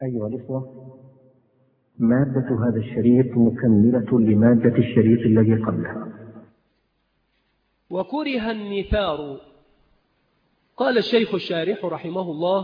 أيها الإخوة، مادة هذا الشريط مكملة لمادة الشريط الذي قبلها. وكره النثار. قال الشيخ الشارح رحمه الله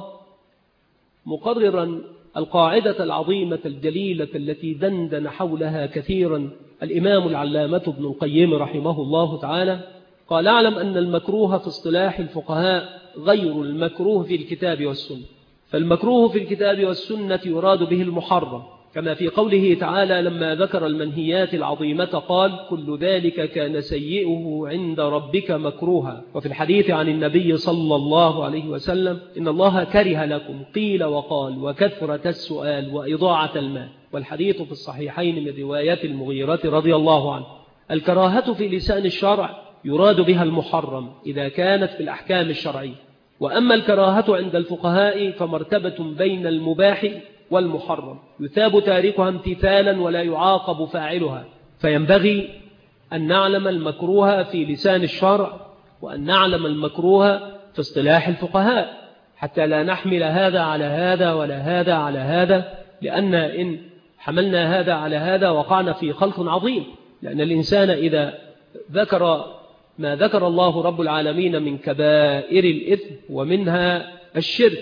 مقررا القاعدة العظيمة الجليلة التي دندن حولها كثيرا الإمام العلامة ابن القيم رحمه الله تعالى، قال: اعلم أن المكروه في اصطلاح الفقهاء غير المكروه في الكتاب والسنة. فالمكروه في الكتاب والسنة يراد به المحرم، كما في قوله تعالى لما ذكر المنهيات العظيمة قال: كل ذلك كان سيئه عند ربك مكروها. وفي الحديث عن النبي صلى الله عليه وسلم: إن الله كره لكم قيل وقال وكثرة السؤال وإضاعة المال. والحديث في الصحيحين من روايات المغيرة رضي الله عنه. الكراهة في لسان الشرع يراد بها المحرم إذا كانت في الأحكام الشرعية، وأما الكراهة عند الفقهاء فمرتبة بين المباح والمحرم، يثاب تاركها امتثالا ولا يعاقب فاعلها. فينبغي أن نعلم المكروه في لسان الشرع وأن نعلم المكروه في اصطلاح الفقهاء، حتى لا نحمل هذا على هذا ولا هذا على هذا، لأن إن حملنا هذا على هذا وقعنا في خلط عظيم. لأن الإنسان إذا ذكر ما ذكر الله رب العالمين من كبائر الإثم ومنها الشرك،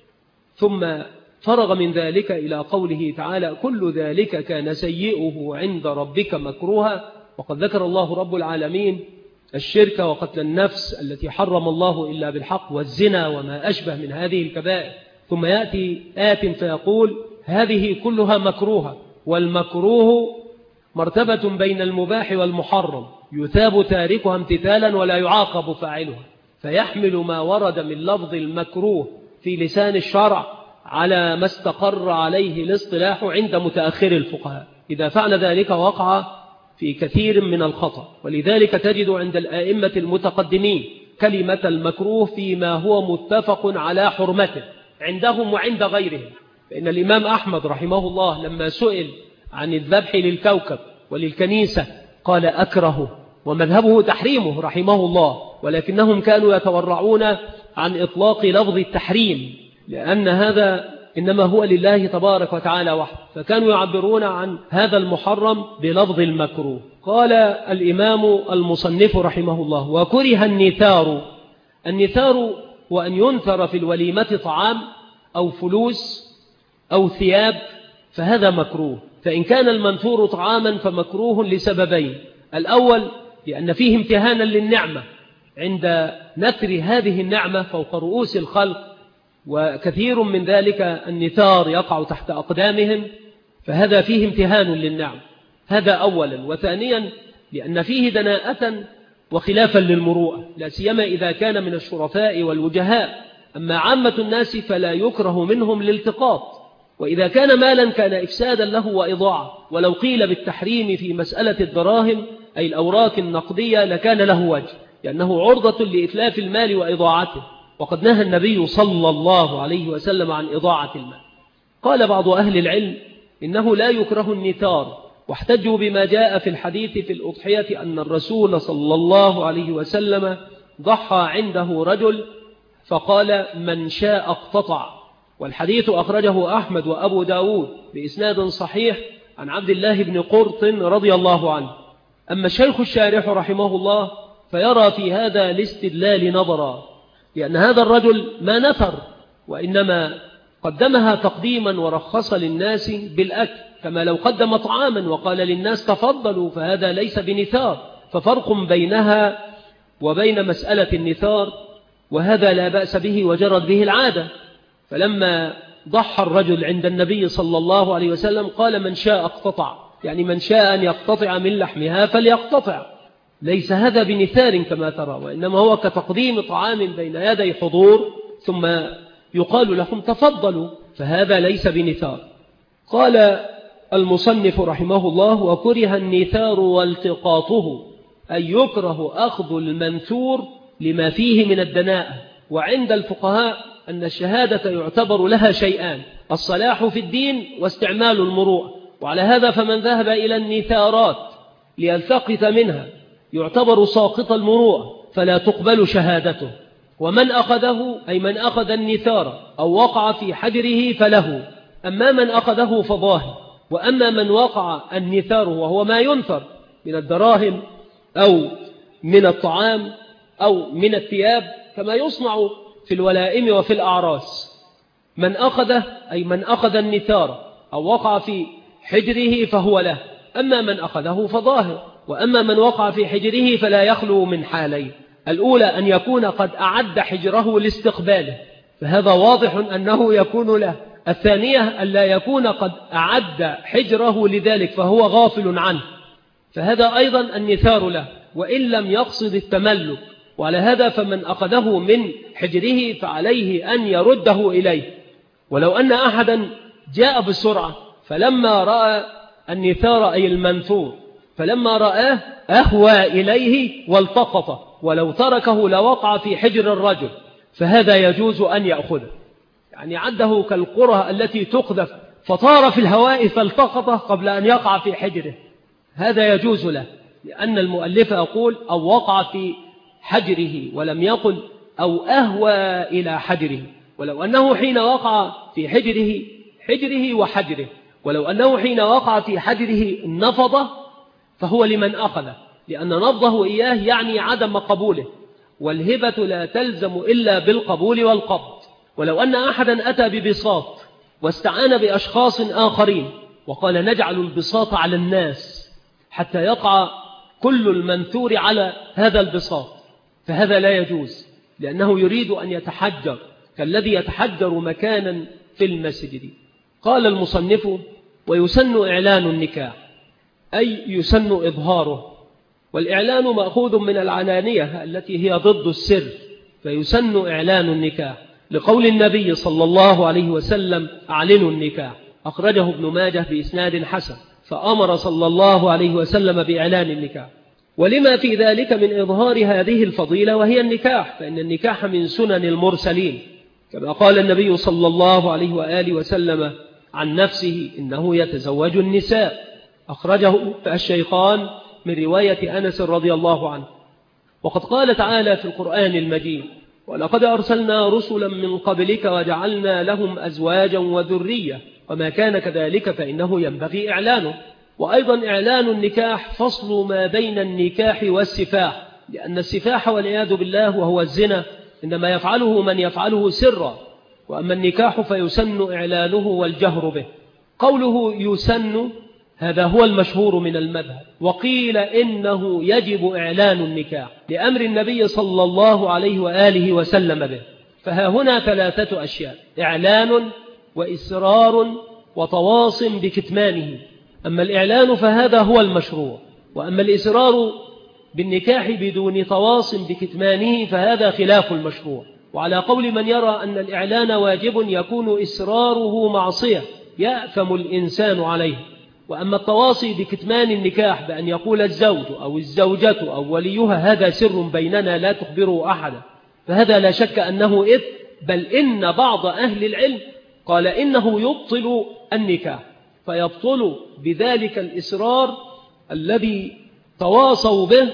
ثم فرغ من ذلك إلى قوله تعالى: كل ذلك كان سيئه عند ربك مكروها، وقد ذكر الله رب العالمين الشرك وقتل النفس التي حرم الله إلا بالحق والزنا وما أشبه من هذه الكبائر، ثم يأتي آت فيقول: هذه كلها مكروهة. والمكروه مرتبة بين المباح والمحرم، يثاب تاركها امتثالا ولا يعاقب فاعلها. فيحمل ما ورد من لفظ المكروه في لسان الشرع على ما استقر عليه الاصطلاح عند متأخر الفقهاء. إذا فعل ذلك وقع في كثير من الخطأ. ولذلك تجد عند الآئمة المتقدمين كلمة المكروه فيما هو متفق على حرمته عندهم وعند غيرهم. فإن الإمام أحمد رحمه الله لما سئل عن الذبح للكوكب وللكنيسة قال: أكره، ومذهبه تحريمه رحمه الله، ولكنهم كانوا يتورعون عن إطلاق لفظ التحريم، لأن هذا إنما هو لله تبارك وتعالى وحده، فكانوا يعبرون عن هذا المحرم بلفظ المكروه. قال الإمام المصنف رحمه الله: وكره النثار. النثار وأن ينثر في الوليمة طعام أو فلوس أو ثياب، فهذا مكروه. فإن كان المنثور طعاما فمكروه لسببين: الأول لأن فيه امتهانا للنعمة عند نثر هذه النعمة فوق رؤوس الخلق، وكثير من ذلك النثار يقع تحت أقدامهم، فهذا فيه امتهان للنعم، هذا أولا. وثانيا لأن فيه دناءة وخلافا للمروءة، لا سيما إذا كان من الشرفاء والوجهاء. أما عامة الناس فلا يكره منهم الالتقاط، وإذا كان مالا كان إفسادا له وإضاعة. ولو قيل بالتحريم في مسألة الدراهم أي الأوراق النقدية لكان له وجه، لأنه عرضة لإتلاف المال وإضاعته، وقد نهى النبي صلى الله عليه وسلم عن إضاعة المال. قال بعض أهل العلم إنه لا يكره النثار، واحتجوا بما جاء في الحديث في الأضحية أن الرسول صلى الله عليه وسلم ضحى عنده رجل فقال: من شاء اقتطع. والحديث أخرجه أحمد وأبو داود بإسناد صحيح عن عبد الله بن قرط رضي الله عنه. أما الشيخ الشارح رحمه الله فيرى في هذا الاستدلال نظرا، لأن هذا الرجل ما نثر، وإنما قدمها تقديما ورخص للناس بالأكل، كما لو قدم طعاما وقال للناس تفضلوا، فهذا ليس بنثار. ففرق بينها وبين مسألة النثار، وهذا لا بأس به وجرت به العادة. فلما ضحى الرجل عند النبي صلى الله عليه وسلم قال: من شاء اقتطع، يعني من شاء أن يقتطع من لحمها فليقتطع. ليس هذا بنثار كما ترى، وإنما هو كتقديم طعام بين يدي حضور ثم يقال لهم تفضلوا، فهذا ليس بنثار. قال المصنف رحمه الله: وكره النثار والتقاطه، أي يكره أخذ المنثور لما فيه من الدناءة. وعند الفقهاء أن الشهادة يعتبر لها شيئان: الصلاح في الدين واستعمال المروءة. وعلى هذا فمن ذهب إلى النثارات ليلتقط منها يعتبر ساقط المروءة فلا تقبل شهادته، ومن أخذه أي من أخذ النثار أو وقع في حجره فله، أما من أخذه فظاهر، وأما من وقع النثار وهو ما ينثر من الدراهم أو من الطعام أو من الثياب كما يصنع في الولائم وفي الأعراس. من أخذه أي من أخذ النثار أو وقع في حجره فهو له، أما من أخذه فظاهر. وأما من وقع في حجره فلا يخلو من حالين: الأولى أن يكون قد أعد حجره لاستقباله، فهذا واضح أنه يكون له. الثانية أن لا يكون قد أعد حجره لذلك فهو غافل عنه، فهذا أيضا النثار له وإن لم يقصد التملك. وعلى هذا فمن أخذه من حجره فعليه أن يرده إليه. ولو أن أحدا جاء بسرعة فلما رأى النثار أي المنثور فلما رآه أهوى إليه والتقطه، ولو تركه لوقع في حجر الرجل، فهذا يجوز أن يأخذه. يعني عده كالقرى التي تقذف فطار في الهواء فالتقطه قبل أن يقع في حجره، هذا يجوز له، لأن المؤلف يقول أو وقع في حجره ولم يقل أو أهوى إلى حجره. ولو أنه حين وقع في حجره وحجره، ولو أنه حين وقع في حجره نفضه فهو لمن أخذه، لأن نفضه إياه يعني عدم قبوله، والهبة لا تلزم إلا بالقبول والقبض. ولو أن أحدا أتى ببساط واستعان بأشخاص آخرين وقال نجعل البساط على الناس حتى يقع كل المنثور على هذا البساط، فهذا لا يجوز، لأنه يريد أن يتحجر كالذي يتحجر مكانا في المسجد. قال المصنف: ويسن إعلان النكاح، أي يسن إظهاره، والإعلان مأخوذ من العلانية التي هي ضد السر، فيسن إعلان النكاح لقول النبي صلى الله عليه وسلم: أعلنوا النكاح، أخرجه ابن ماجه بإسناد حسن، فأمر صلى الله عليه وسلم بإعلان النكاح. ولما في ذلك من إظهار هذه الفضيلة وهي النكاح، فإن النكاح من سنن المرسلين، كما قال النبي صلى الله عليه وآله وسلم عن نفسه: إنه يتزوج النساء، أخرجه الشيخان من رواية أنس رضي الله عنه. وقد قال تعالى في القرآن المجيد: ولقد أرسلنا رسلا من قبلك وجعلنا لهم أزواجا وذرية، وما كان كذلك فإنه ينبغي إعلانه. وأيضا إعلان النكاح فصل ما بين النكاح والسفاح، لأن السفاح والعياذ بالله وهو الزنا إنما يفعله من يفعله سرا، وأما النكاح فيسن إعلانه والجهر به. قوله يسن هذا هو المشهور من المذهب، وقيل إنه يجب إعلان النكاح لأمر النبي صلى الله عليه وآله وسلم به. فها هنا ثلاثة أشياء: إعلان وإسرار وتواص بكتمانه. أما الإعلان فهذا هو المشروع، وأما الإسرار بالنكاح بدون تواص بكتمانه فهذا خلاف المشروع. وعلى قول من يرى أن الإعلان واجب يكون إسراره معصية يأثم الإنسان عليه. وأما التواصي بكتمان النكاح بأن يقول الزوج أو الزوجة أو وليها هذا سر بيننا لا تخبره أحدا، فهذا لا شك أنه إثم، بل إن بعض أهل العلم قال إنه يبطل النكاح، فيبطل بذلك الإسرار الذي تواصوا به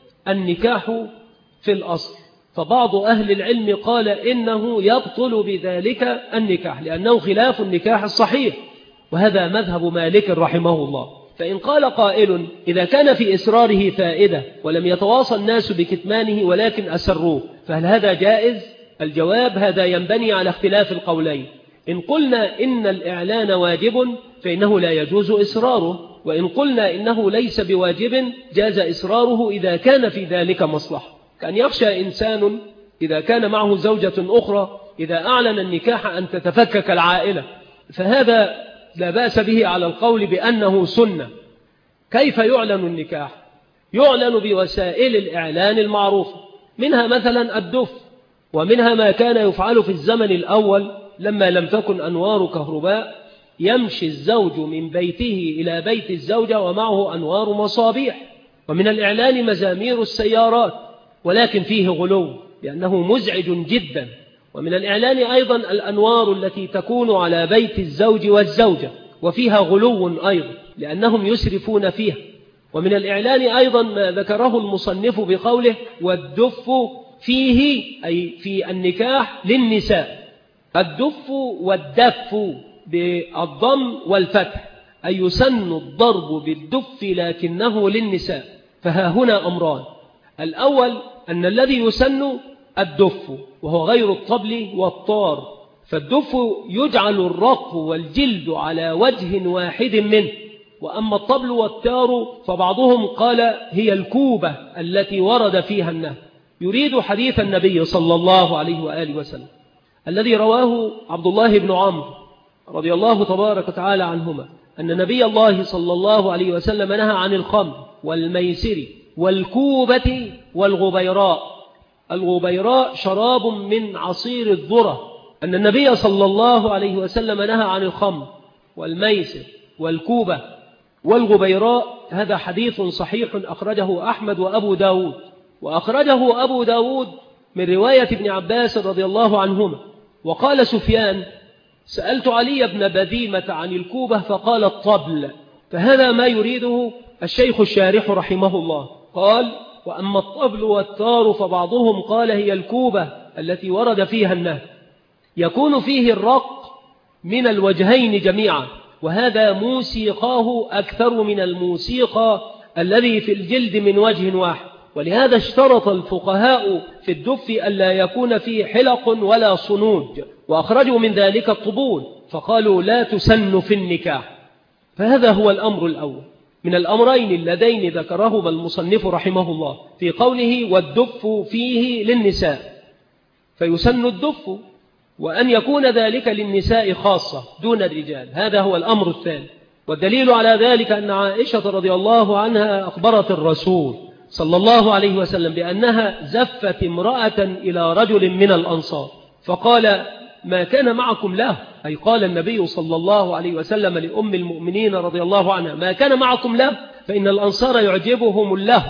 النكاح في الأصل. فبعض أهل العلم قال إنه يبطل بذلك النكاح لأنه خلاف النكاح الصحيح، وهذا مذهب مالك رحمه الله. فإن قال قائل: إذا كان في إسراره فائدة ولم يتواصى الناس بكتمانه ولكن أسروه، فهل هذا جائز؟ الجواب: هذا ينبني على اختلاف القولين. إن قلنا إن الإعلان واجب فإنه لا يجوز إسراره، وإن قلنا إنه ليس بواجب جاز إسراره إذا كان في ذلك مصلحة، كأن يخشى إنسان إذا كان معه زوجة أخرى إذا أعلن النكاح أن تتفكك العائلة، فهذا لا بأس به على القول بأنه سنة. كيف يعلن النكاح؟ يعلن بوسائل الإعلان المعروفة، منها مثلا الدف، ومنها ما كان يفعل في الزمن الأول لما لم تكن أنوار كهرباء، يمشي الزوج من بيته إلى بيت الزوجة ومعه أنوار مصابيح. ومن الإعلان مزامير السيارات، ولكن فيه غلو لأنه مزعج جدا. ومن الإعلان أيضا الأنوار التي تكون على بيت الزوج والزوجة، وفيها غلو أيضا لأنهم يسرفون فيها. ومن الإعلان أيضا ما ذكره المصنف بقوله: والدف فيه، أي في النكاح للنساء. الدف والدف بالضم والفتح، أي يسن الضرب بالدف لكنه للنساء. فها هنا أمران: الأول أن الذي يسن الدف وهو غير الطبل والطار، فالدف يجعل الرق والجلد على وجه واحد منه، وأما الطبل والتار فبعضهم قال هي الكوبة التي ورد فيها النهي، يريد حديث النبي صلى الله عليه وآله وسلم الذي رواه عبد الله بن عمرو رضي الله تبارك وتعالى عنهما أن نبي الله صلى الله عليه وسلم نهى عن الخمر والميسر والكوبة والغبيراء. الغبيراء شراب من عصير الذرة. أن النبي صلى الله عليه وسلم نهى عن الخمر والميسر والكوبة والغبيراء. هذا حديث صحيح أخرجه أحمد وأبو داود، وأخرجه أبو داود من رواية ابن عباس رضي الله عنهما. وقال سفيان: سألت علي بن بذيمة عن الكوبة فقال الطبل. فهذا ما يريده الشيخ الشارح رحمه الله. قال: وأما الطبل والتار فبعضهم قال هي الكوبة التي ورد فيها النهي، يكون فيه الرق من الوجهين جميعا، وهذا موسيقاه أكثر من الموسيقى الذي في الجلد من وجه واحد. ولهذا اشترط الفقهاء في الدف ألا يكون فيه حلق ولا صنوج، وأخرجوا من ذلك الطبول، فقالوا لا تسن في النكاح. فهذا هو الأمر الأول من الأمرين اللذين ذكرهما المصنف رحمه الله في قوله والدف فيه للنساء، فيسن الدف وأن يكون ذلك للنساء خاصة دون الرجال. هذا هو الأمر الثاني. والدليل على ذلك أن عائشة رضي الله عنها أخبرت الرسول صلى الله عليه وسلم بأنها زفت امرأة إلى رجل من الأنصار فقال: ما كان معكم له، أي قال النبي صلى الله عليه وسلم لأم المؤمنين رضي الله عنها: ما كان معكم له فإن الأنصار يعجبهم الله.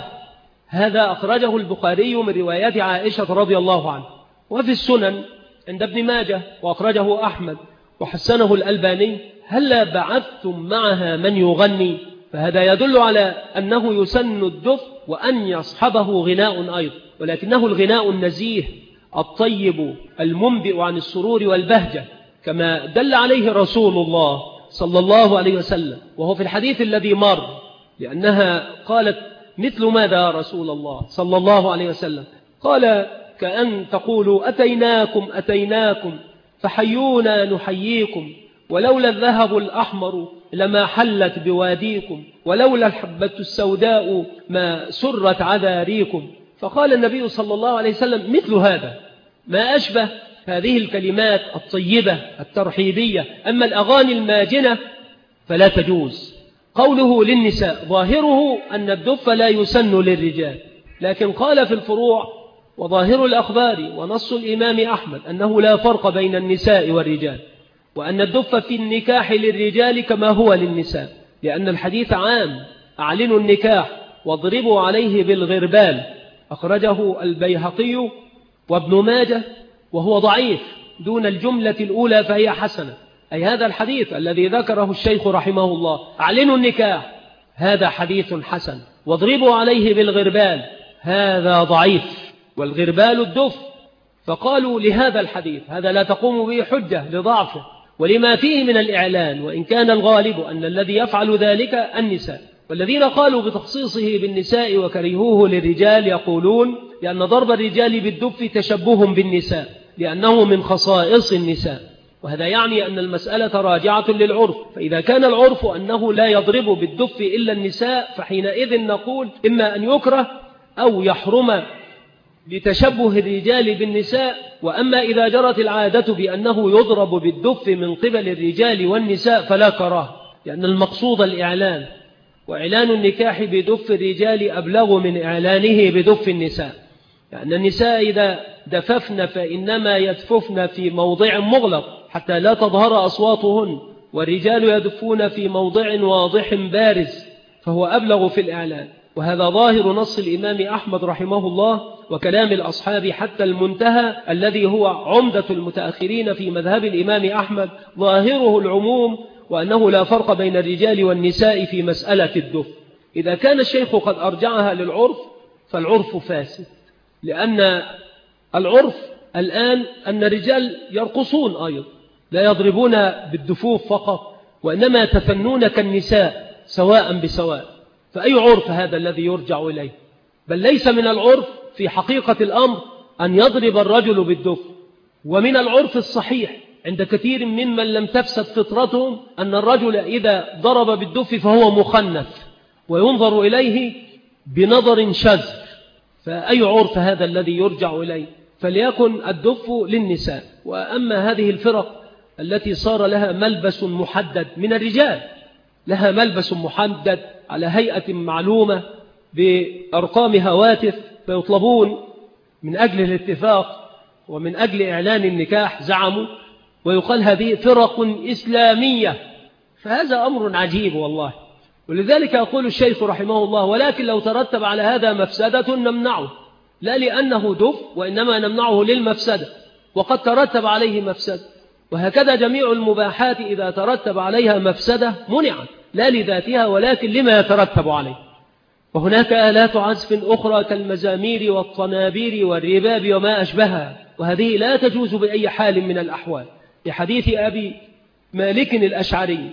هذا أخرجه البخاري من روايات عائشة رضي الله عنها. وفي السنن عند ابن ماجه وأخرجه أحمد وحسنه الألباني: هلا بعثتم معها من يغني؟ فهذا يدل على أنه يسن الدف وأن يصحبه غناء أيضا، ولكنه الغناء النزيه الطيب المنبئ عن السرور والبهجة، كما دل عليه رسول الله صلى الله عليه وسلم وهو في الحديث الذي مر، لأنها قالت: مثل ماذا يا رسول الله صلى الله عليه وسلم؟ قال: كأن تقولوا أتيناكم فحيونا نحييكم، ولولا الذهب الأحمر لما حلت بواديكم، ولولا الحبة السوداء ما سرت عذاريكم. فقال النبي صلى الله عليه وسلم: مثل هذا، ما أشبه هذه الكلمات الطيبة الترحيبية. أما الأغاني الماجنة فلا تجوز. قوله للنساء ظاهره أن الدف لا يسن للرجال، لكن قال في الفروع: وظاهر الأخبار ونص الإمام أحمد أنه لا فرق بين النساء والرجال، وأن الدف في النكاح للرجال كما هو للنساء، لأن الحديث عام: أعلنوا النكاح واضربوا عليه بالغربال. أخرجه البيهقي وابن ماجه وهو ضعيف دون الجملة الأولى فهي حسنة. أي هذا الحديث الذي ذكره الشيخ رحمه الله: أعلنوا النكاح، هذا حديث حسن. واضربوا عليه بالغربال، هذا ضعيف، والغربال الدف. فقالوا لهذا الحديث هذا لا تقوم به حجة لضعفه ولما فيه من الإعلان، وإن كان الغالب أن الذي يفعل ذلك النساء. والذين قالوا بتخصيصه بالنساء وكرهوه للرجال يقولون لأن ضرب الرجال بالدف تشبه بالنساء، لأنه من خصائص النساء. وهذا يعني أن المسألة راجعة للعرف، فإذا كان العرف أنه لا يضرب بالدف إلا النساء فحينئذ نقول إما أن يكره أو يحرم لتشبه الرجال بالنساء. وأما إذا جرت العادة بأنه يضرب بالدف من قبل الرجال والنساء فلا كراهة، لأن المقصود الإعلان، وإعلان النكاح بدف الرجال أبلغ من إعلانه بدف النساء، لأن النساء إذا دففن فإنما يدففن في موضع مغلق حتى لا تظهر أصواتهن، والرجال يدفون في موضع واضح بارز فهو أبلغ في الإعلان. وهذا ظاهر نص الإمام أحمد رحمه الله وكلام الأصحاب حتى المنتهى الذي هو عمدة المتأخرين في مذهب الإمام أحمد، ظاهره العموم وأنه لا فرق بين الرجال والنساء في مسألة الدف. إذا كان الشيخ قد أرجعها للعرف فالعرف فاسد، لأن العرف الآن أن الرجال يرقصون أيضا، لا يضربون بالدفوف فقط، وإنما يتفنون كالنساء سواء بسواء. فأي عرف هذا الذي يرجع إليه؟ بل ليس من العرف في حقيقة الأمر أن يضرب الرجل بالدف، ومن العرف الصحيح عند كثير ممن لم تفسد فطرتهم أن الرجل إذا ضرب بالدف فهو مخنث وينظر إليه بنظر شاذ. فأي عرف هذا الذي يرجع إليه؟ فليكن الدف للنساء. وأما هذه الفرق التي صار لها ملبس محدد من الرجال، لها ملبس محدد على هيئة معلومة بأرقام هواتف، فيطلبون من أجل الاتفاق ومن أجل إعلان النكاح زعموا، ويقال هذه فرق إسلامية. فهذا أمر عجيب والله. ولذلك يقول الشيخ رحمه الله: ولكن لو ترتب على هذا مفسدة نمنعه، لا لأنه دف، وإنما نمنعه للمفسدة، وقد ترتب عليه مفسدة. وهكذا جميع المباحات إذا ترتب عليها مفسدة منعت، لا لذاتها ولكن لما يترتب عليه. وهناك آلات عزف أخرى كالمزامير والطنابير والرباب وما أشبهها، وهذه لا تجوز بأي حال من الأحوال، لحديث أبي مالك الأشعري،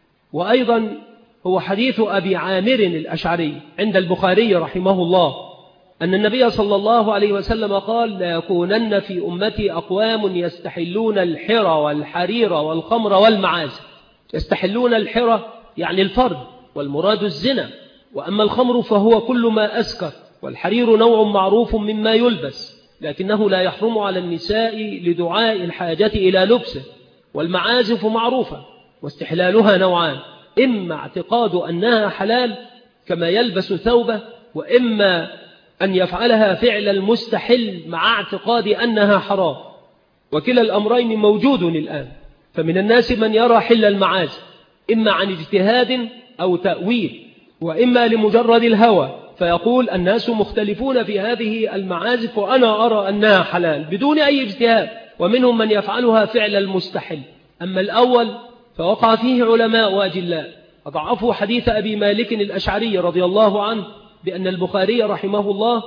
وأيضا هو حديث أبي عامر الأشعري عند البخاري رحمه الله أن النبي صلى الله عليه وسلم قال: لا يكونن في أمتي أقوام يستحلون الحر والحرير والخمر والمعازف. يستحلون الحر يعني الفرد، والمراد الزنا، وأما الخمر فهو كل ما أسكر، والحرير نوع معروف مما يلبس لكنه لا يحرم على النساء لدعاء الحاجة إلى لبسه، والمعازف معروفة واستحلالها نوعان: إما اعتقاد أنها حلال كما يلبس ثوبه، وإما أن يفعلها فعل المستحل مع اعتقاد أنها حرام، وكلا الأمرين موجود الآن. فمن الناس من يرى حل المعازف إما عن اجتهاد أو تأويل، وإما لمجرد الهوى، فيقول الناس مختلفون في هذه المعازف وأنا أرى أنها حلال بدون أي اجتهاد، ومنهم من يفعلها فعل المستحل. أما الأول فوقع فيه علماء واجلاء أضعفوا حديث أبي مالك الأشعري رضي الله عنه بأن البخاري رحمه الله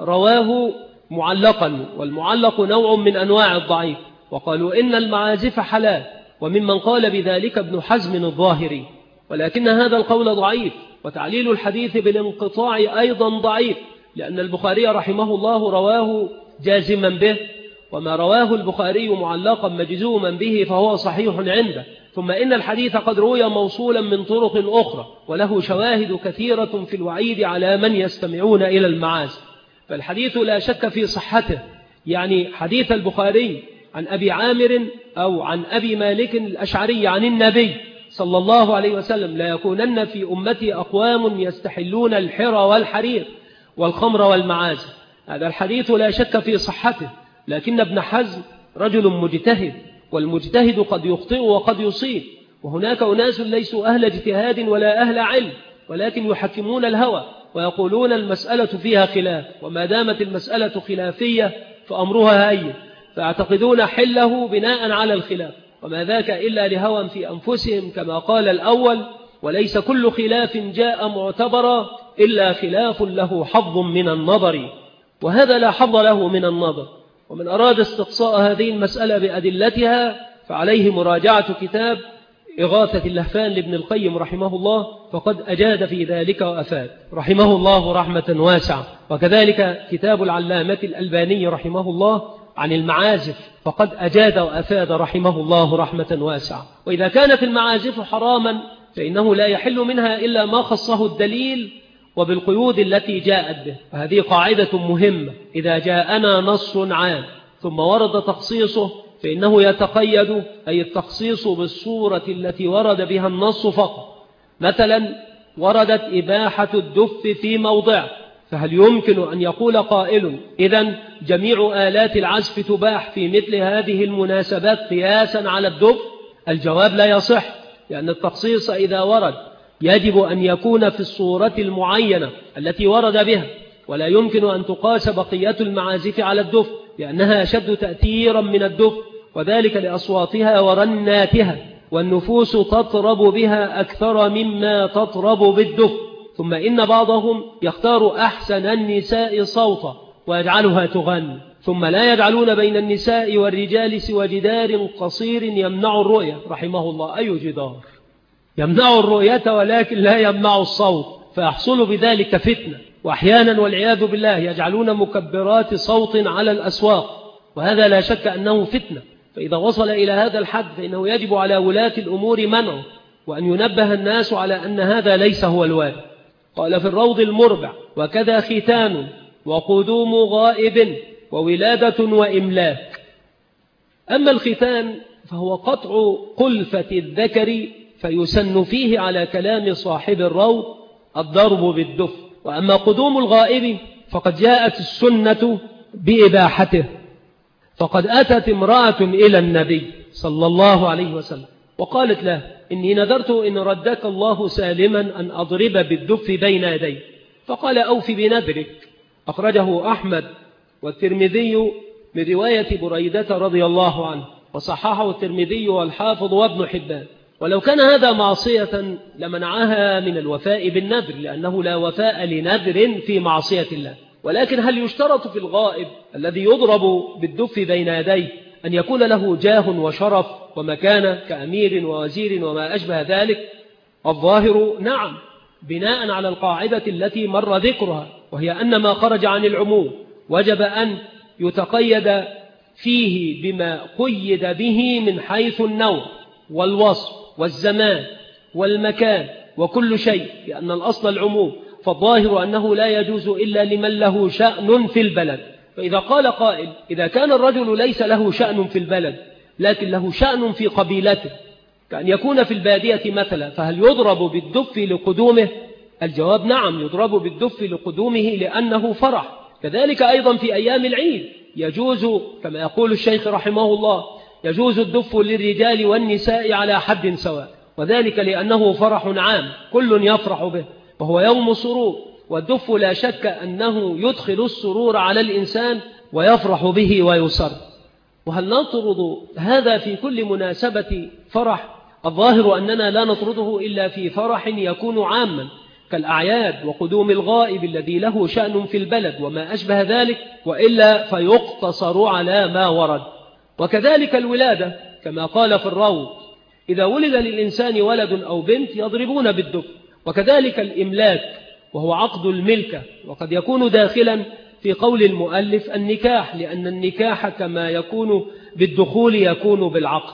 رواه معلقا، والمعلق نوع من أنواع الضعيف، وقالوا إن المعازف حلال، وممن قال بذلك ابن حزم الظاهري، ولكن هذا القول ضعيف. وتعليل الحديث بالانقطاع أيضا ضعيف، لأن البخاري رحمه الله رواه جازما به، وما رواه البخاري معلقا مجزوما به فهو صحيح عنده. ثم إن الحديث قد روي موصولا من طرق أخرى، وله شواهد كثيرة في الوعيد على من يستمعون إلى المعازف، فالحديث لا شك في صحته. يعني حديث البخاري عن أبي عامر أو عن أبي مالك الأشعري عن النبي صلى الله عليه وسلم: لا يكونن في أمتي أقوام يستحلون الحر والحرير والخمر والمعازف، هذا الحديث لا شك في صحته. لكن ابن حزم رجل مجتهد، والمجتهد قد يخطئ وقد يصيب، وهناك أناس ليسوا أهل اجتهاد ولا أهل علم، ولكن يحكمون الهوى ويقولون المسألة فيها خلاف، وما دامت المسألة خلافية فأمرها هين، فاعتقدون حله بناء على الخلاف، وما ذاك إلا لهوى في أنفسهم كما قال الأول: وليس كل خلاف جاء معتبرا إلا خلاف له حظ من النظر. وهذا لا حظ له من النظر. ومن أراد استقصاء هذه المسألة بأدلتها فعليه مراجعة كتاب إغاثة اللهفان لابن القيم رحمه الله، فقد أجاد في ذلك وأفاد رحمه الله رحمة واسعة. وكذلك كتاب العلامة الألباني رحمه الله عن المعازف، فقد أجاد وأفاد رحمه الله رحمة واسعة. وإذا كانت المعازف حراما فإنه لا يحل منها إلا ما خصه الدليل وبالقيود التي جاءت به. فهذه قاعدة مهمة: إذا جاءنا نص عام ثم ورد تخصيصه فإنه يتقيد، أي التخصيص بالصورة التي ورد بها النص فقط. مثلا وردت إباحة الدف في موضع، فهل يمكن أن يقول قائل إذن جميع آلات العزف تباح في مثل هذه المناسبات قياسا على الدف؟ الجواب لا يصح، لأن التخصيص إذا ورد يجب أن يكون في الصورة المعينة التي ورد بها، ولا يمكن أن تقاس بقية المعازف على الدف، لأنها أشد تأثيرا من الدف، وذلك لأصواتها ورناتها، والنفوس تطرب بها أكثر مما تطرب بالدف. ثم إن بعضهم يختار أحسن النساء صوتا ويجعلها تغني، ثم لا يجعلون بين النساء والرجال سوى جدار قصير يمنع الرؤية. رحمه الله، أي جدار؟ يمنع الرؤية ولكن لا يمنع الصوت، فيحصل بذلك فتنة. وأحيانا والعياذ بالله يجعلون مكبرات صوت على الأسواق، وهذا لا شك أنه فتنة. فإذا وصل إلى هذا الحد فإنه يجب على ولاة الأمور منعه، وأن ينبه الناس على أن هذا ليس هو الواجب. قال في الروض المربع: وكذا ختان وقدوم غائب وولادة وإملاك. أما الختان فهو قطع قلفة الذكر، فيسن فيه على كلام صاحب الروض الضرب بالدف. وأما قدوم الغائب فقد جاءت السنة بإباحته، فقد أتت امرأة إلى النبي صلى الله عليه وسلم وقالت له: إني نذرت إن ردك الله سالما أن أضرب بالدف بين يدي. فقال: أوف بنذرك. أخرجه أحمد والترمذي من رواية بريدة رضي الله عنه، وصححه الترمذي والحافظ وابن حبان. ولو كان هذا معصية لمنعها من الوفاء بالنذر، لأنه لا وفاء لنذر في معصية الله. ولكن هل يشترط في الغائب الذي يضرب بالدف بين يديه أن يكون له جاه وشرف ومكانة كأمير ووزير وما أشبه ذلك؟ الظاهر نعم، بناء على القاعدة التي مر ذكرها، وهي أن ما خرج عن العموم وجب أن يتقيد فيه بما قيد به من حيث النوع والوصف والزمان والمكان وكل شيء، لأن الأصل العموم. فالظاهر أنه لا يجوز إلا لمن له شأن في البلد. فإذا قال قائل: إذا كان الرجل ليس له شأن في البلد لكن له شأن في قبيلته، كأن يكون في البادية مثلا، فهل يضرب بالدف لقدومه؟ الجواب: نعم، يضرب بالدف لقدومه لأنه فرح. كذلك أيضا في أيام العيد يجوز، كما يقول الشيخ رحمه الله، يجوز الدف للرجال والنساء على حد سواء، وذلك لأنه فرح عام كل يفرح به، وهو يوم سرور. والدف لا شك أنه يدخل السرور على الإنسان ويفرح به ويسر. وهل نطرد هذا في كل مناسبة فرح؟ الظاهر أننا لا نطرده إلا في فرح يكون عاما كالأعياد وقدوم الغائب الذي له شأن في البلد وما أشبه ذلك، وإلا فيقتصر على ما ورد. وكذلك الولادة كما قال في الروض: إذا ولد للإنسان ولد أو بنت يضربون بالدف. وكذلك الإملاك وهو عقد الملكة، وقد يكون داخلا في قول المؤلف النكاح، لأن النكاح كما يكون بالدخول يكون بالعقد.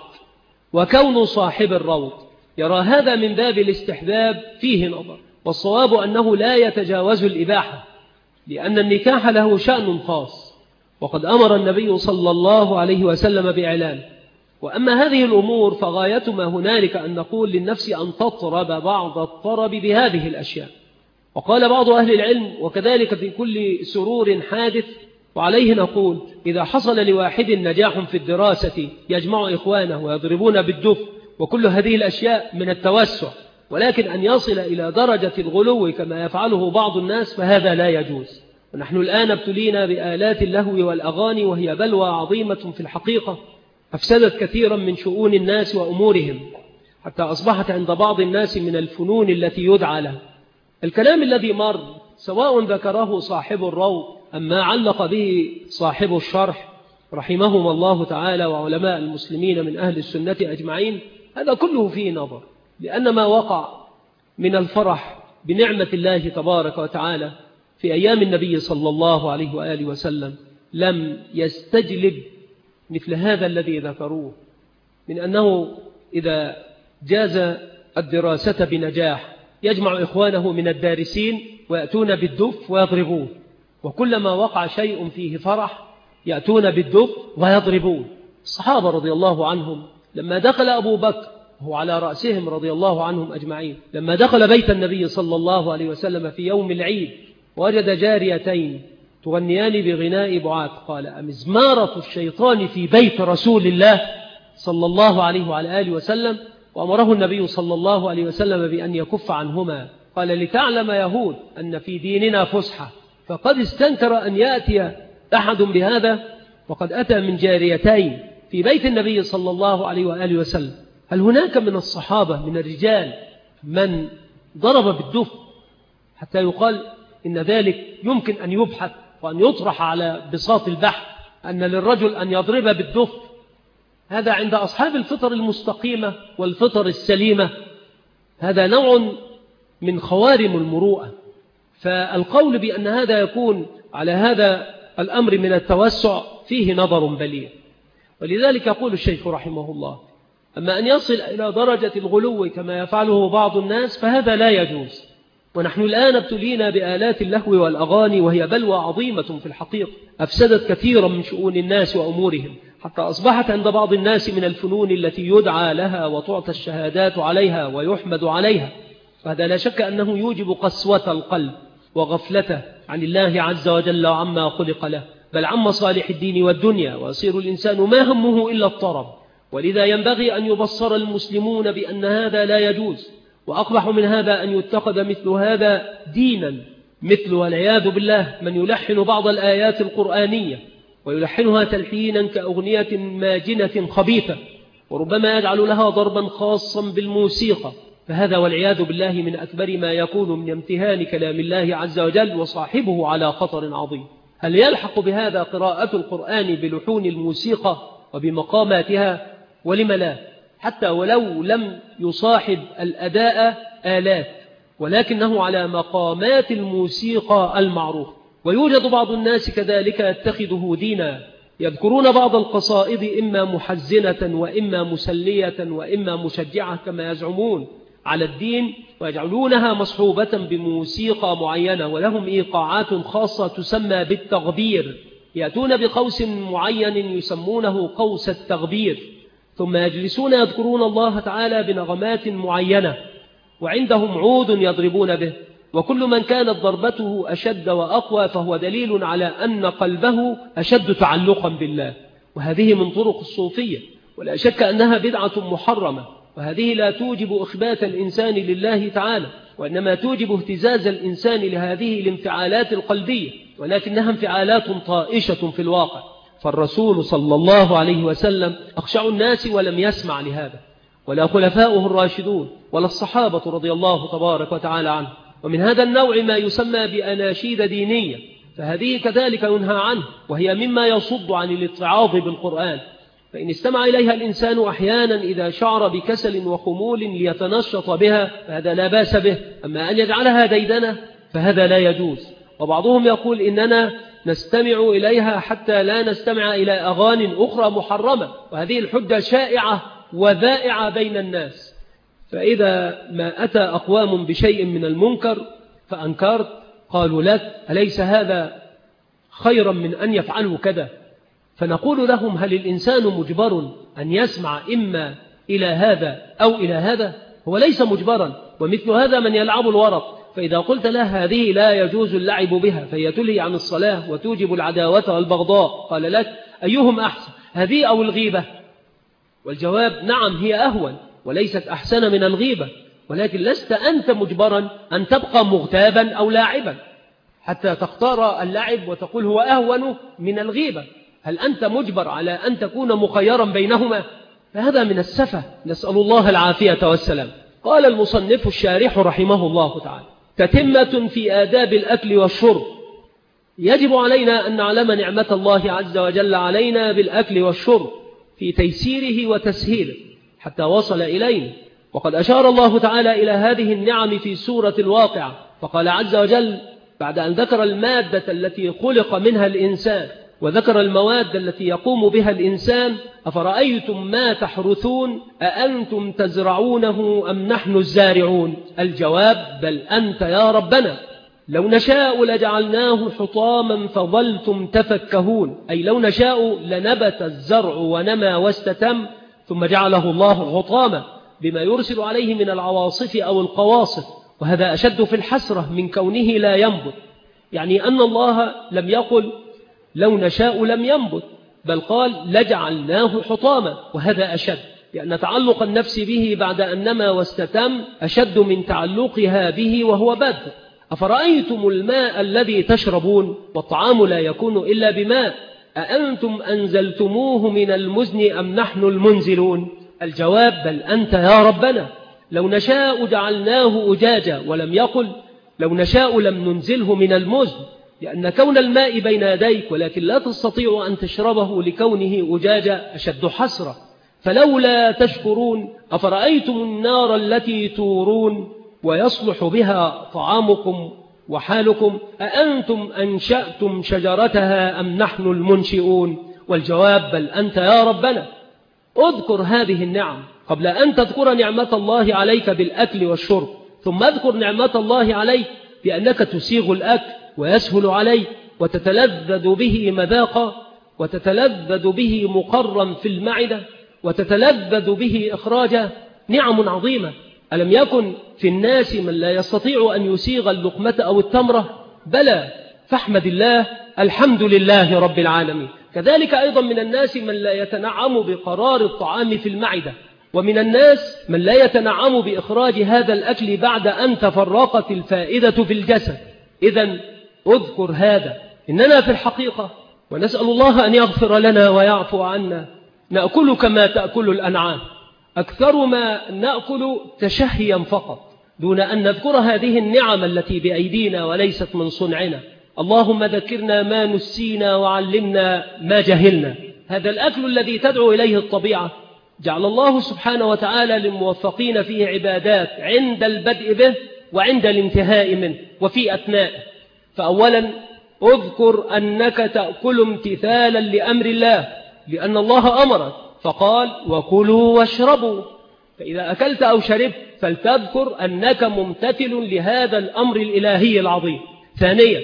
وكون صاحب الروض يرى هذا من باب الاستحباب فيه نظر، والصواب أنه لا يتجاوز الإباحة، لأن النكاح له شأن خاص، وقد أمر النبي صلى الله عليه وسلم بإعلانه. وأما هذه الأمور فغاية ما هنالك أن نقول للنفس أن تطرب بعض الطرب بهذه الأشياء. وقال بعض أهل العلم: وكذلك في كل سرور حادث. وعليه نقول: إذا حصل لواحد نجاح في الدراسة يجمع إخوانه ويضربون بالدف وكل هذه الأشياء من التوسع، ولكن أن يصل إلى درجة الغلو كما يفعله بعض الناس فهذا لا يجوز. ونحن الآن ابتلينا بآلات اللهو والأغاني، وهي بلوى عظيمة في الحقيقة أفسدت كثيرا من شؤون الناس وأمورهم، حتى أصبحت عند بعض الناس من الفنون التي يدعى لها. الكلام الذي مر سواء ذكره صاحب الروض أم ما علق به صاحب الشرح رحمهم الله تعالى وعلماء المسلمين من أهل السنة أجمعين، هذا كله فيه نظر، لأن ما وقع من الفرح بنعمة الله تبارك وتعالى في أيام النبي صلى الله عليه وآله وسلم لم يستجلب مثل هذا الذي ذكروه، من أنه إذا جاز الدراسة بنجاح يجمع إخوانه من الدارسين ويأتون بالدف ويضربون، وكلما وقع شيء فيه فرح يأتون بالدف ويضربون. الصحابة رضي الله عنهم لما دخل أبو بكر وهو على رأسهم رضي الله عنهم أجمعين، لما دخل بيت النبي صلى الله عليه وسلم في يوم العيد وجد جاريتين تغنيان بغناء بعاث، قال: أمزمارة الشيطان في بيت رسول الله صلى الله عليه وعلى آله وسلم. وأمره النبي صلى الله عليه وسلم بأن يكف عنهما، قال: لتعلم يهود أن في ديننا فسحة. فقد استنكر أن يأتي أحد بهذا وقد أتى من جاريتين في بيت النبي صلى الله عليه وآله وسلم. هل هناك من الصحابة من الرجال من ضرب بالدف حتى يقال إن ذلك يمكن أن يبحث وأن يطرح على بساط البحث أن للرجل أن يضرب بالدف، هذا عند أصحاب الفطر المستقيمة والفطر السليمة هذا نوع من خوارم المروءة. فالقول بأن هذا يكون على هذا الأمر من التوسع فيه نظر بليغ. ولذلك يقول الشيخ رحمه الله: أما أن يصل إلى درجة الغلو كما يفعله بعض الناس فهذا لا يجوز. ونحن الآن ابتلينا بآلات اللهو والأغاني، وهي بلوى عظيمة في الحقيقة أفسدت كثيرا من شؤون الناس وأمورهم، حتى أصبحت عند بعض الناس من الفنون التي يدعى لها وتعطى الشهادات عليها ويحمد عليها. وهذا لا شك أنه يوجب قسوة القلب وغفلته عن الله عز وجل وعما خلق له، بل عن مصالح الدين والدنيا، ويصير الإنسان ما همه إلا الطرب. ولذا ينبغي أن يبصر المسلمون بأن هذا لا يجوز. وأقبح من هذا أن يتخذ مثل هذا دينا، مثل والعياذ بالله من يلحن بعض الآيات القرآنية ويلحنها تلحينا كأغنية ماجنة خبيثة، وربما يجعل لها ضربا خاصا بالموسيقى. فهذا والعياذ بالله من أكبر ما يكون من امتهان كلام الله عز وجل، وصاحبه على خطر عظيم. هل يلحق بهذا قراءة القرآن بلحون الموسيقى وبمقاماتها؟ ولم لا؟ حتى ولو لم يصاحب الأداء آلات، ولكنه على مقامات الموسيقى المعروف. ويوجد بعض الناس كذلك يتخذه دينا، يذكرون بعض القصائد إما محزنة وإما مسلية وإما مشجعة كما يزعمون على الدين، ويجعلونها مصحوبة بموسيقى معينة، ولهم إيقاعات خاصة تسمى بالتغبير، يأتون بقوس معين يسمونه قوس التغبير، ثم يجلسون يذكرون الله تعالى بنغمات معينة، وعندهم عود يضربون به. وكل من كانت ضربته أشد وأقوى فهو دليل على أن قلبه أشد تعلقا بالله. وهذه من طرق الصوفية، ولا شك أنها بدعة محرمة، وهذه لا توجب إخبات الإنسان لله تعالى، وإنما توجب اهتزاز الإنسان لهذه الانفعالات القلبية، ولكنها انفعالات طائشة في الواقع. فالرسول صلى الله عليه وسلم أخشع الناس ولم يسمع لهذا، ولا خلفاؤه الراشدون، ولا الصحابة رضي الله تبارك وتعالى عنه. ومن هذا النوع ما يسمى بأناشيد دينية، فهذه كذلك ينهى عنه، وهي مما يصد عن الاتعاظ بالقرآن. فإن استمع إليها الإنسان أحيانا إذا شعر بكسل وخمول ليتنشط بها فهذا لا بأس به، أما أن يجعلها ديدنة فهذا لا يجوز. وبعضهم يقول إننا نستمع إليها حتى لا نستمع إلى أغاني أخرى محرمة، وهذه الحجة شائعة وذائعة بين الناس. فإذا ما أتى أقوام بشيء من المنكر فأنكرت قالوا لك: أليس هذا خيرا من أن يفعلوا كذا؟ فنقول لهم: هل الإنسان مجبر أن يسمع إما إلى هذا أو إلى هذا؟ هو ليس مجبرا. ومثل هذا من يلعب الورق، فإذا قلت له هذه لا يجوز اللعب بها فهي تلهي عن الصلاة وتوجب العداوة والبغضاء، قال لك: أيهم أحسن، هذه أو الغيبة؟ والجواب: نعم، هي أهون وليست أحسن من الغيبة، ولكن لست أنت مجبرا أن تبقى مغتابا أو لاعبا حتى تختار اللعب وتقول هو أهون من الغيبة. هل أنت مجبر على أن تكون مخيرا بينهما؟ فهذا من السفة، نسأل الله العافية والسلام. قال المصنف الشارح رحمه الله تعالى: تتمة في آداب الأكل والشرب. يجب علينا أن نعلم نعمة الله عز وجل علينا بالأكل والشرب في تيسيره وتسهيله حتى وصل إلينا. وقد أشار الله تعالى إلى هذه النعم في سورة الواقعة، فقال عز وجل بعد أن ذكر المادة التي خلق منها الإنسان وذكر المواد التي يقوم بها الإنسان: أفرأيتم ما تحرثون أأنتم تزرعونه أم نحن الزارعون؟ الجواب: بل أنت يا ربنا، لو نشاء لجعلناه حطاما فظلتم تفكهون. أي لو نشاء لنبت الزرع ونما واستتم، ثم جعله الله حطاما بما يرسل عليه من العواصف أو القواصف، وهذا أشد في الحسرة من كونه لا ينبت. يعني أن الله لم يقل لو نشاء لم ينبت، بل قال لجعلناه حطاما، وهذا أشد، لأن تعلق النفس به بعد أن نما واستتم أشد من تعلقها به وهو بدء. أفرأيتم الماء الذي تشربون؟ والطعام لا يكون إلا بماء. أأنتم أنزلتموه من المزن أم نحن المنزلون؟ الجواب: بل أنت يا ربنا، لو نشاء جعلناه أجاجا، ولم يقل لو نشاء لم ننزله من المزن، لأن كون الماء بين يديك ولكن لا تستطيع أن تشربه لكونه أجاجة أشد حسرة. فلولا تشكرون أفرأيتم النار التي تورون ويصلح بها طعامكم وحالكم أأنتم أنشأتم شجرتها أم نحن المنشئون؟ والجواب بل أنت يا ربنا. اذكر هذه النعم قبل أن تذكر نعمة الله عليك بالأكل والشرب، ثم اذكر نعمة الله عليك بأنك تسيغ الأكل ويسهل عليك وتتلذذ به مذاقا وتتلذذ به مقرا في المعدة وتتلذذ به إخراجا. نعم عظيمة. ألم يكن في الناس من لا يستطيع أن يسيغ اللقمة أو التمرة؟ بلى، فاحمد الله، الحمد لله رب العالمين. كذلك أيضا من الناس من لا يتنعم بقرار الطعام في المعدة، ومن الناس من لا يتنعم بإخراج هذا الأكل بعد أن تفرقت الفائدة في الجسد. إذن اذكر هذا. إننا في الحقيقة، ونسأل الله أن يغفر لنا ويعفو عنا، نأكل كما تأكل الأنعام، أكثر ما نأكل تشهيا فقط دون أن نذكر هذه النعم التي بأيدينا وليست من صنعنا. اللهم ذكرنا ما نسينا وعلمنا ما جهلنا. هذا الأكل الذي تدعو إليه الطبيعة جعل الله سبحانه وتعالى للموفقين فيه عبادات عند البدء به وعند الانتهاء منه وفي أثنائه. فأولا اذكر أنك تأكل امتثالا لأمر الله، لأن الله أمرك فقال وكلوا واشربوا، فإذا أكلت أو شربت فلتذكر أنك ممتثل لهذا الأمر الإلهي العظيم. ثانيا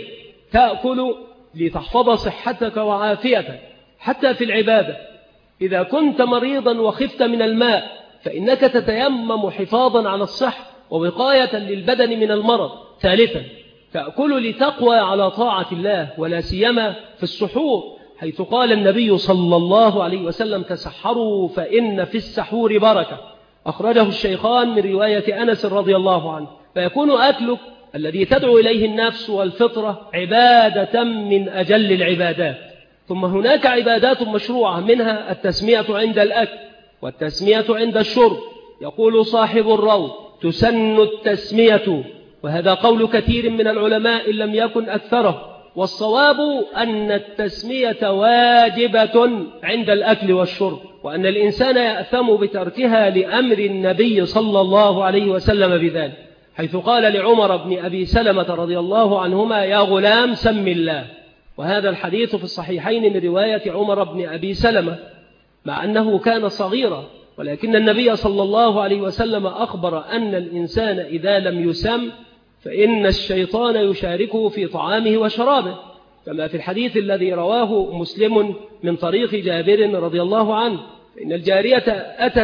تأكل لتحفظ صحتك وعافيتك حتى في العبادة. إذا كنت مريضا وخفت من الماء فإنك تتيمم حفاظا على الصحة ووقاية للبدن من المرض. ثالثا تأكل لتقوى على طاعة الله، ولا سيما في السحور، حيث قال النبي صلى الله عليه وسلم تسحروا فإن في السحور بركة، أخرجه الشيخان من رواية أنس رضي الله عنه. فيكون أكلك الذي تدعو إليه النفس والفطرة عبادة من أجل العبادات. ثم هناك عبادات مشروعة، منها التسمية عند الأكل والتسمية عند الشرب. يقول صاحب الروض تسن التسمية، وهذا قول كثير من العلماء إن لم يكن أكثره، والصواب أن التسمية واجبة عند الأكل والشرب، وأن الإنسان يأثم بتركها لأمر النبي صلى الله عليه وسلم بذلك، حيث قال لعمر بن أبي سلمة رضي الله عنهما يا غلام سم الله. وهذا الحديث في الصحيحين من رواية عمر بن أبي سلمة، مع أنه كان صغيرا، ولكن النبي صلى الله عليه وسلم أخبر أن الإنسان إذا لم يسم فإن الشيطان يشاركه في طعامه وشرابه، كما في الحديث الذي رواه مسلم من طريق جابر رضي الله عنه، فإن الجارية أتت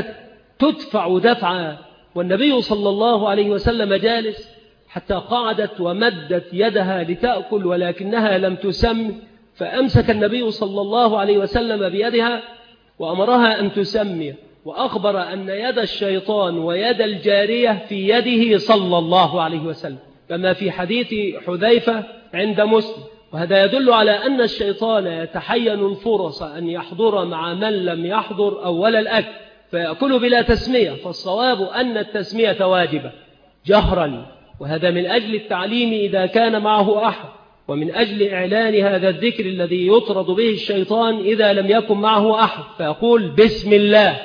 تدفع دفعا والنبي صلى الله عليه وسلم جالس، حتى قعدت ومدت يدها لتأكل ولكنها لم تسم، فأمسك النبي صلى الله عليه وسلم بيدها وأمرها أن تسمي، وأخبر أن يد الشيطان ويد الجارية في يده صلى الله عليه وسلم، كما في حديث حذيفة عند مسلم. وهذا يدل على أن الشيطان يتحين الفرص أن يحضر مع من لم يحضر أول الأكل فيأكل بلا تسمية. فالصواب أن التسمية واجبة جهرا، وهذا من أجل التعليم إذا كان معه أحد، ومن أجل إعلان هذا الذكر الذي يطرد به الشيطان إذا لم يكن معه أحد، فيقول بسم الله،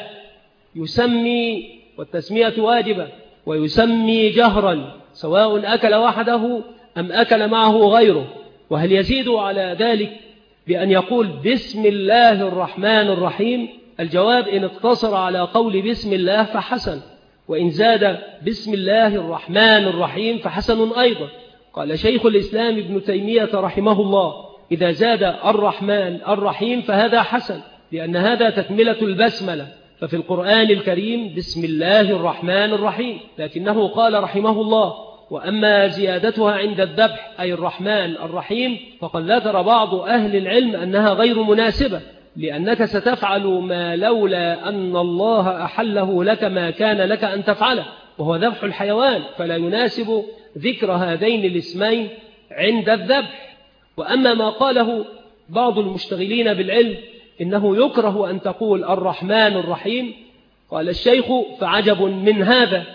يسمي، والتسمية واجبة، ويسمي جهرا سواء أكل وحده أم أكل معه غيره. وهل يزيد على ذلك بأن يقول بسم الله الرحمن الرحيم؟ الجواب إن اقتصر على قول بسم الله فحسن، وإن زاد بسم الله الرحمن الرحيم فحسن أيضا. قال شيخ الإسلام ابن تيمية رحمه الله إذا زاد الرحمن الرحيم فهذا حسن، لأن هذا تكملة البسملة، ففي القرآن الكريم بسم الله الرحمن الرحيم، لكنه قال رحمه الله وأما زيادتها عند الذبح أي الرحمن الرحيم فقد ذكر بعض أهل العلم أنها غير مناسبة، لأنك ستفعل ما لولا أن الله أحله لك ما كان لك أن تفعله، وهو ذبح الحيوان، فلا يناسب ذكر هذين الاسمين عند الذبح. وأما ما قاله بعض المشتغلين بالعلم إنه يكره أن تقول الرحمن الرحيم، قال الشيخ فعجب من هذا،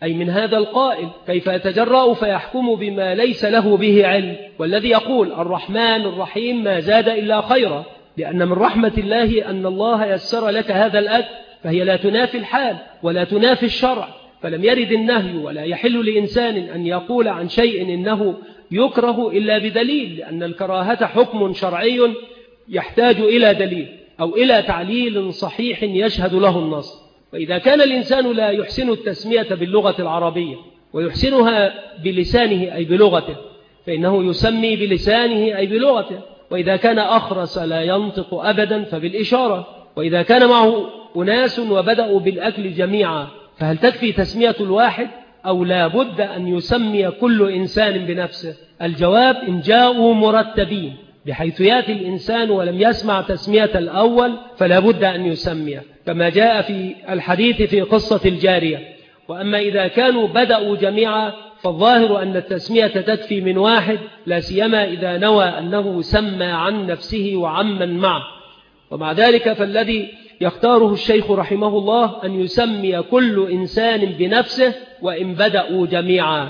أي من هذا القائل، كيف يتجرأ فيحكم بما ليس له به علم؟ والذي يقول الرحمن الرحيم ما زاد إلا خيرا، لأن من رحمة الله أن الله يسر لك هذا الأكل، فهي لا تنافي الحال ولا تنافي الشرع، فلم يرد النهي ولا يحل لإنسان أن يقول عن شيء إنه يكره إلا بدليل، لأن الكراهة حكم شرعي يحتاج إلى دليل أو إلى تعليل صحيح يشهد له النص. وإذا كان الإنسان لا يحسن التسمية باللغة العربية ويحسنها بلسانه أي بلغته، فإنه يسمي بلسانه أي بلغته. وإذا كان أخرس لا ينطق أبدا فبالإشارة. وإذا كان معه أناس وبدأوا بالأكل جميعا، فهل تكفي تسمية الواحد أو لا بد أن يسمي كل إنسان بنفسه؟ الجواب إن جاءوا مرتبين بحيث يأتي الإنسان ولم يسمع تسمية الأول فلا بد أن يسمي، كما جاء في الحديث في قصة الجارية. وأما إذا كانوا بدأوا جميعا فالظاهر أن التسمية تكفي من واحد، لا سيما إذا نوى أنه سمى عن نفسه وعمن معه. ومع ذلك فالذي يختاره الشيخ رحمه الله أن يسمي كل إنسان بنفسه وإن بدأوا جميعا.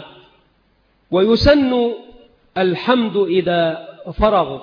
ويسن الحمد إذا فرغ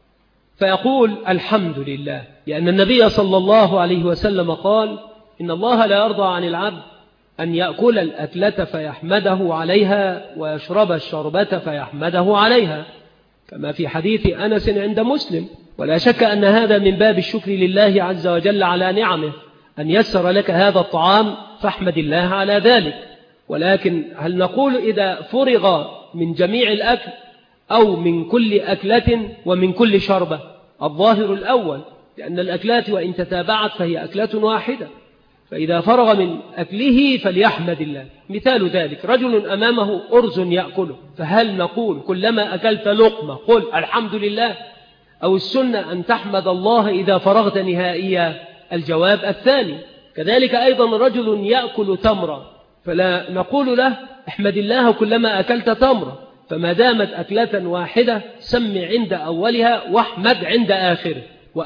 فيقول الحمد لله، لأن النبي صلى الله عليه وسلم قال إن الله لا يرضى عن العبد أن يأكل الأكلة فيحمده عليها ويشرب الشربة فيحمده عليها، كما في حديث أنس عند مسلم. ولا شك أن هذا من باب الشكر لله عز وجل على نعمه، أن يسر لك هذا الطعام فاحمد الله على ذلك. ولكن هل نقول إذا فرغ من جميع الأكل أو من كل أكلة ومن كل شربة؟ الظاهر الأول، لأن الأكلات وإن تتابعت فهي أكلة واحدة، فإذا فرغ من أكله فليحمد الله. مثال ذلك رجل أمامه أرز يأكله، فهل نقول كلما أكلت لقمة قل الحمد لله، أو السنة أن تحمد الله إذا فرغت نهائيا؟ الجواب الثاني. كذلك أيضا رجل يأكل تمرة، فلا نقول له احمد الله كلما أكلت تمرة، فما دامت أكلة واحدة سم عند أولها واحمد عند آخره.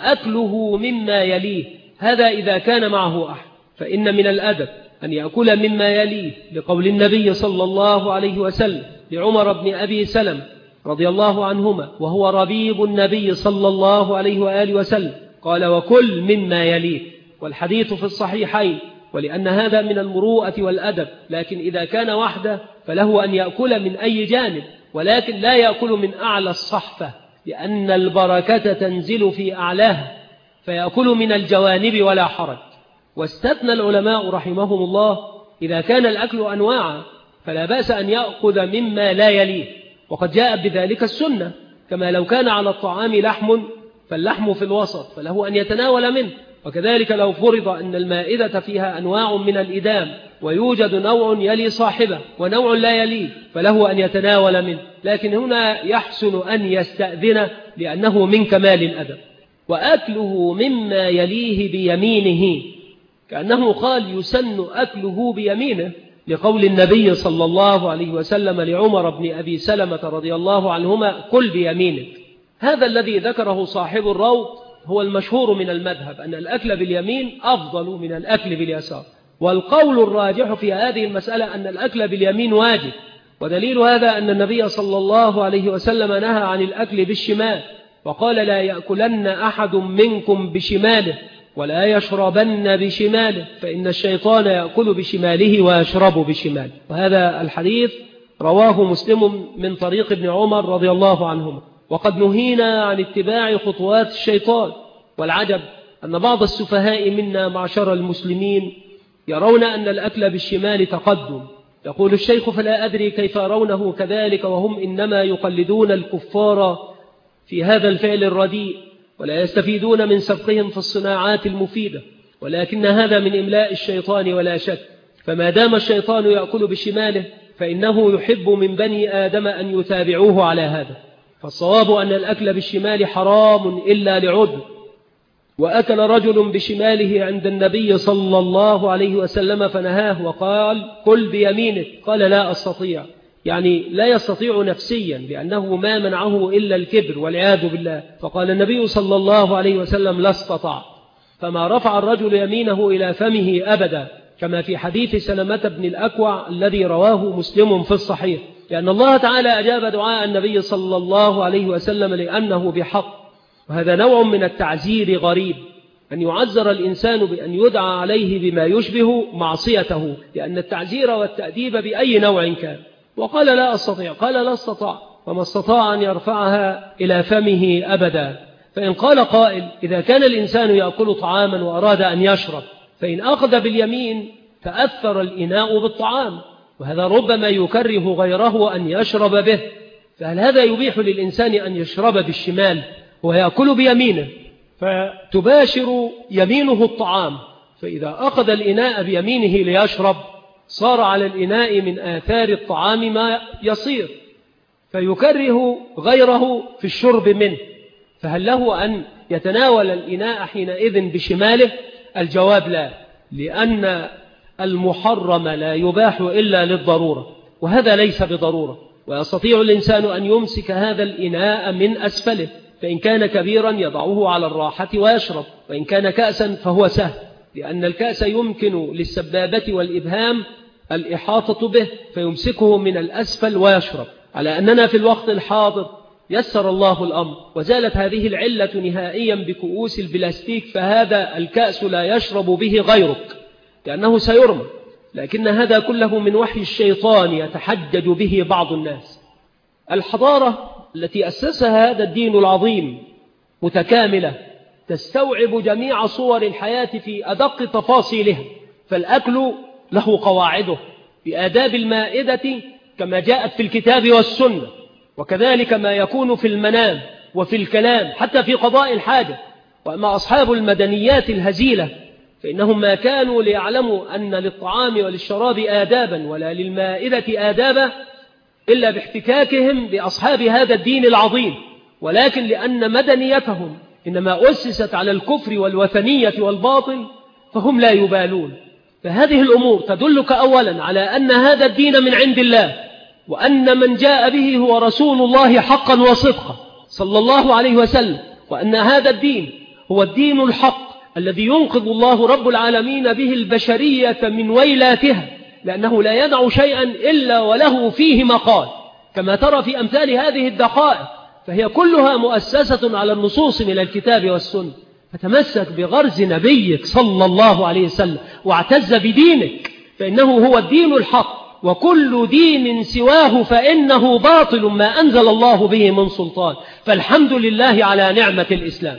وأكله مما يليه، هذا إذا كان معه أحد، فإن من الأدب أن يأكل مما يليه، لقول النبي صلى الله عليه وسلم لعمر بن أبي سلم رضي الله عنهما وهو ربيب النبي صلى الله عليه وآله وسلم، قال وكل مما يليه، والحديث في الصحيحين. ولأن هذا من المروءة والأدب، لكن إذا كان وحده فله أن يأكل من أي جانب، ولكن لا يأكل من أعلى الصحفة، لأن البركة تنزل في أعلاها، فيأكل من الجوانب ولا حرج. واستثنى العلماء رحمهم الله إذا كان الأكل أنواعا فلا بأس أن يأخذ مما لا يليه، وقد جاء بذلك السنة، كما لو كان على الطعام لحم فاللحم في الوسط فله أن يتناول منه. وكذلك لو فرض أن المائدة فيها أنواع من الإدام ويوجد نوع يلي صاحبه ونوع لا يليه فله أن يتناول منه، لكن هنا يحسن أن يستأذن لأنه من كمال الأدب. وأكله مما يليه بيمينه، كأنه قال يسن أكله بيمينه، لقول النبي صلى الله عليه وسلم لعمر بن أبي سلمة رضي الله عنهما كل بيمينك. هذا الذي ذكره صاحب الروض هو المشهور من المذهب، أن الأكل باليمين أفضل من الأكل باليسار. والقول الراجح في هذه المسألة أن الأكل باليمين واجب، ودليل هذا أن النبي صلى الله عليه وسلم نهى عن الأكل بالشمال، وقال لا يأكلن أحد منكم بشماله ولا يشربن بشماله، فإن الشيطان يأكل بشماله ويشرب بشماله. وهذا الحديث رواه مسلم من طريق ابن عمر رضي الله عنهما. وقد نهينا عن اتباع خطوات الشيطان. والعجب أن بعض السفهاء منا معشر المسلمين يرون أن الأكل بالشمال تقدم. يقول الشيخ فلا أدري كيف يرونه كذلك وهم إنما يقلدون الكفار في هذا الفعل الرديء، ولا يستفيدون من سبقهم في الصناعات المفيدة، ولكن هذا من إملاء الشيطان ولا شك. فما دام الشيطان يأكل بشماله فإنه يحب من بني آدم أن يتابعوه على هذا. فالصواب أن الأكل بالشمال حرام إلا لعذر. وأكل رجل بشماله عند النبي صلى الله عليه وسلم فنهاه وقال كل بيمينك، قال لا أستطيع، يعني لا يستطيع نفسيا، لأنه ما منعه إلا الكبر والعياذ بالله. فقال النبي صلى الله عليه وسلم لا استطاع، فما رفع الرجل يمينه إلى فمه أبدا كما في حديث سلمة بن الأكوع الذي رواه مسلم في الصحيح، لأن الله تعالى أجاب دعاء النبي صلى الله عليه وسلم لأنه بحق. وهذا نوع من التعزير غريب، أن يعزر الإنسان بأن يدعى عليه بما يشبه معصيته، لأن التعزير والتأديب بأي نوع كان. وقال لا أستطيع، قال لا استطاع، وما استطاع أن يرفعها إلى فمه أبدا. فإن قال قائل إذا كان الإنسان يأكل طعاما وأراد أن يشرب، فإن أخذ باليمين تأثر الإناء بالطعام، وهذا ربما يكره غيره أن يشرب به، فهل هذا يبيح للإنسان أن يشرب بالشمال ويأكل بيمينه فتباشر يمينه الطعام؟ فإذا أخذ الإناء بيمينه ليشرب صار على الإناء من آثار الطعام ما يصير، فيكره غيره في الشرب منه، فهل له أن يتناول الإناء حينئذ بشماله؟ الجواب لا، لأن المحرم لا يباح إلا للضرورة، وهذا ليس بضرورة، ويستطيع الإنسان أن يمسك هذا الإناء من أسفله، فإن كان كبيرا يضعه على الراحة ويشرب، وإن كان كأسا فهو سهل، لأن الكأس يمكن للسبابة والإبهام الإحاطة به فيمسكه من الأسفل ويشرب، على أننا في الوقت الحاضر يسر الله الأمر وزالت هذه العلة نهائيا بكؤوس البلاستيك، فهذا الكأس لا يشرب به غيرك لأنه سيرمى، لكن هذا كله من وحي الشيطان يتحجج به بعض الناس. الحضارة التي أسسها هذا الدين العظيم متكاملة، تستوعب جميع صور الحياة في أدق تفاصيلها، فالأكل له قواعده بآداب المائدة كما جاءت في الكتاب والسنة، وكذلك ما يكون في المنام وفي الكلام حتى في قضاء الحاجة. وأما أصحاب المدنيات الهزيلة فإنهم ما كانوا ليعلموا أن للطعام وللشراب آدابا ولا للمائدة آدابا إلا باحتكاكهم بأصحاب هذا الدين العظيم، ولكن لأن مدنيتهم إنما أسست على الكفر والوثنية والباطل فهم لا يبالون. فهذه الأمور تدلك أولا على أن هذا الدين من عند الله، وأن من جاء به هو رسول الله حقا وصدقا صلى الله عليه وسلم، وأن هذا الدين هو الدين الحق الذي ينقذ الله رب العالمين به البشرية من ويلاتها، لأنه لا يدع شيئا إلا وله فيه مقال، كما ترى في أمثال هذه الدقائق، فهي كلها مؤسسة على النصوص من الكتاب والسنة. فتمسك بغرز نبيك صلى الله عليه وسلم واعتز بدينك، فإنه هو الدين الحق، وكل دين سواه فإنه باطل ما أنزل الله به من سلطان، فالحمد لله على نعمة الإسلام.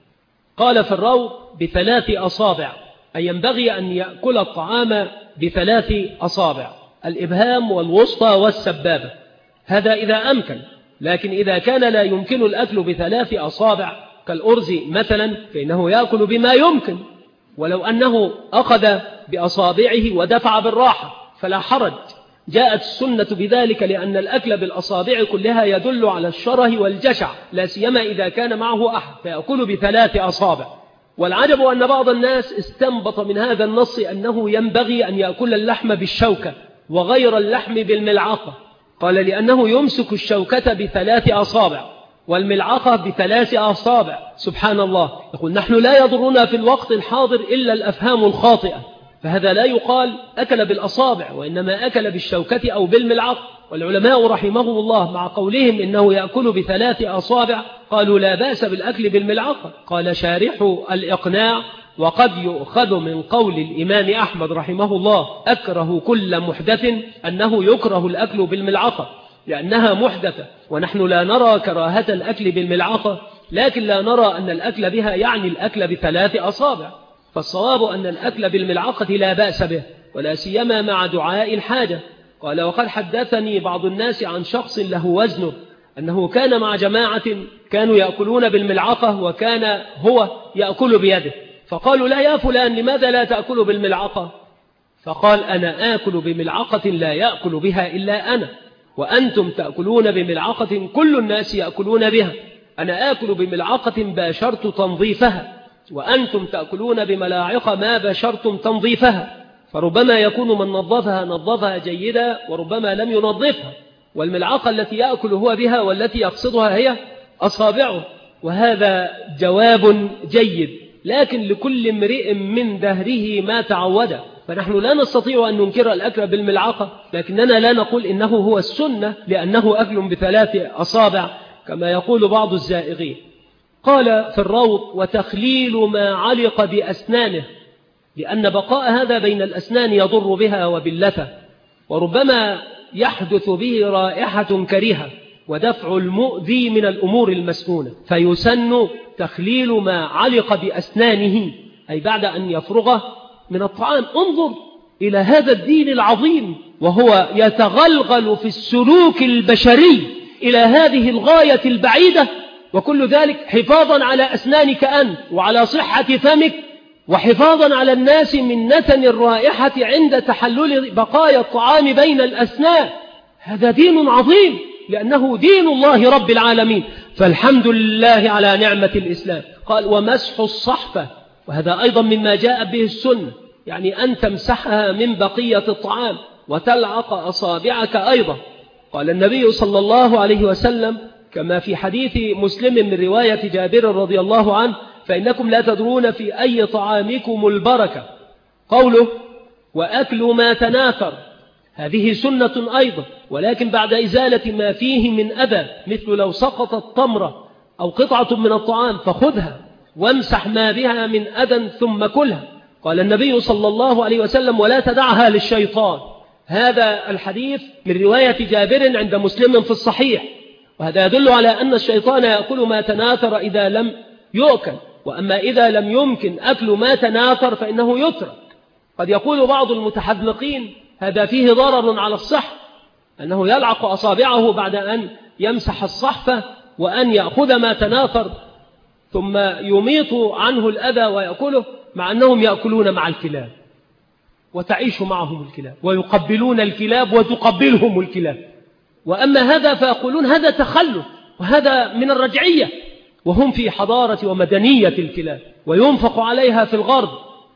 قال في الروض ب3 أصابع، أي ينبغي أن يأكل الطعام ب3 أصابع، الإبهام والوسطى والسبابة، هذا إذا أمكن. لكن إذا كان لا يمكن الأكل ب3 أصابع كالأرز مثلا فإنه يأكل بما يمكن، ولو أنه أخذ بأصابعه ودفع بالراحة فلا حرج، جاءت السنة بذلك، لأن الأكل بالأصابع كلها يدل على الشره والجشع، لا سيما إذا كان معه أحد، فيأكل ب3 أصابع. والعجب أن بعض الناس استنبط من هذا النص أنه ينبغي أن يأكل اللحم بالشوكة وغير اللحم بالملعقة، قال لأنه يمسك الشوكة ب3 أصابع والملعقة ب3 أصابع. سبحان الله، يقول نحن لا يضرنا في الوقت الحاضر إلا الأفهام الخاطئة، فهذا لا يقال أكل بالأصابع، وإنما أكل بالشوكة أو بالملعقة. والعلماء رحمهم الله مع قولهم إنه يأكل ب3 أصابع قالوا لا بأس بالأكل بالملعقة. قال شارح الإقناع وقد يؤخذ من قول الإمام أحمد رحمه الله أكره كل محدث أنه يكره الأكل بالملعقة لأنها محدثة، ونحن لا نرى كراهة الأكل بالملعقة، لكن لا نرى أن الأكل بها يعني الأكل ب3 أصابع. فالصواب أن الأكل بالملعقة لا بأس به، ولا سيما مع دعاء الحاجة. قال وقد حدثني بعض الناس عن شخص له وزنه أنه كان مع جماعة كانوا يأكلون بالملعقة وكان هو يأكل بيده، فقالوا لا يا فلان لماذا لا تأكل بالملعقة؟ فقال أنا آكل بملعقة لا يأكل بها إلا أنا، وأنتم تأكلون بملعقة كل الناس يأكلون بها، أنا آكل بملعقة باشرت تنظيفها، وأنتم تأكلون بملاعق ما باشرتم تنظيفها، فربما يكون من نظفها جيدا وربما لم ينظفها، والملعقة التي يأكل هو بها والتي يقصدها هي أصابعه. وهذا جواب جيد، لكن لكل امرئ من دهره ما تعود، فنحن لا نستطيع أن ننكر الأكل بالملعقة، لكننا لا نقول إنه هو السنة لأنه أكل ب3 أصابع كما يقول بعض الزائغين. قال في الروض: وتخليل ما علق بأسنانه، لأن بقاء هذا بين الأسنان يضر بها وباللثة، وربما يحدث به رائحة كريهة، ودفع المؤذي من الأمور المسنونة، فيسن تخليل ما علق بأسنانه، أي بعد أن يفرغ من الطعام. انظر إلى هذا الدين العظيم وهو يتغلغل في السلوك البشري إلى هذه الغاية البعيدة، وكل ذلك حفاظا على أسنانك أنت وعلى صحة فمك، وحفاظا على الناس من نتن الرائحة عند تحلل بقايا الطعام بين الأسنان. هذا دين عظيم لأنه دين الله رب العالمين، فالحمد لله على نعمة الإسلام. قال: ومسح الصحفة، وهذا أيضا مما جاء به السنة، يعني أن تمسحها من بقية الطعام وتلعق أصابعك أيضا. قال النبي صلى الله عليه وسلم كما في حديث مسلم من رواية جابر رضي الله عنه: فإنكم لا تدرون في أي طعامكم البركة. قوله: وأكل ما تناثر، هذه سنة أيضا، ولكن بعد إزالة ما فيه من أذى، مثل لو سقطت تمرة أو قطعة من الطعام فخذها وامسح ما بها من أذى ثم كلها. قال النبي صلى الله عليه وسلم: ولا تدعها للشيطان. هذا الحديث من رواية جابر عند مسلم في الصحيح، وهذا يدل على أن الشيطان يأكل ما تناثر إذا لم يؤكل، وأما إذا لم يمكن أكل ما تناثر فإنه يترك. قد يقول بعض المتحذلقين: هذا فيه ضرر على الصحة، أنه يلعق أصابعه بعد أن يمسح الصحفة، وأن يأخذ ما تناثر ثم يميط عنه الأذى ويأكله، مع أنهم يأكلون مع الكلاب وتعيش معهم الكلاب ويقبلون الكلاب وتقبلهم الكلاب. وأما هذا فيقولون هذا تخلف وهذا من الرجعية، وهم في حضارة ومدنية الكلاب، وينفق عليها في الغرب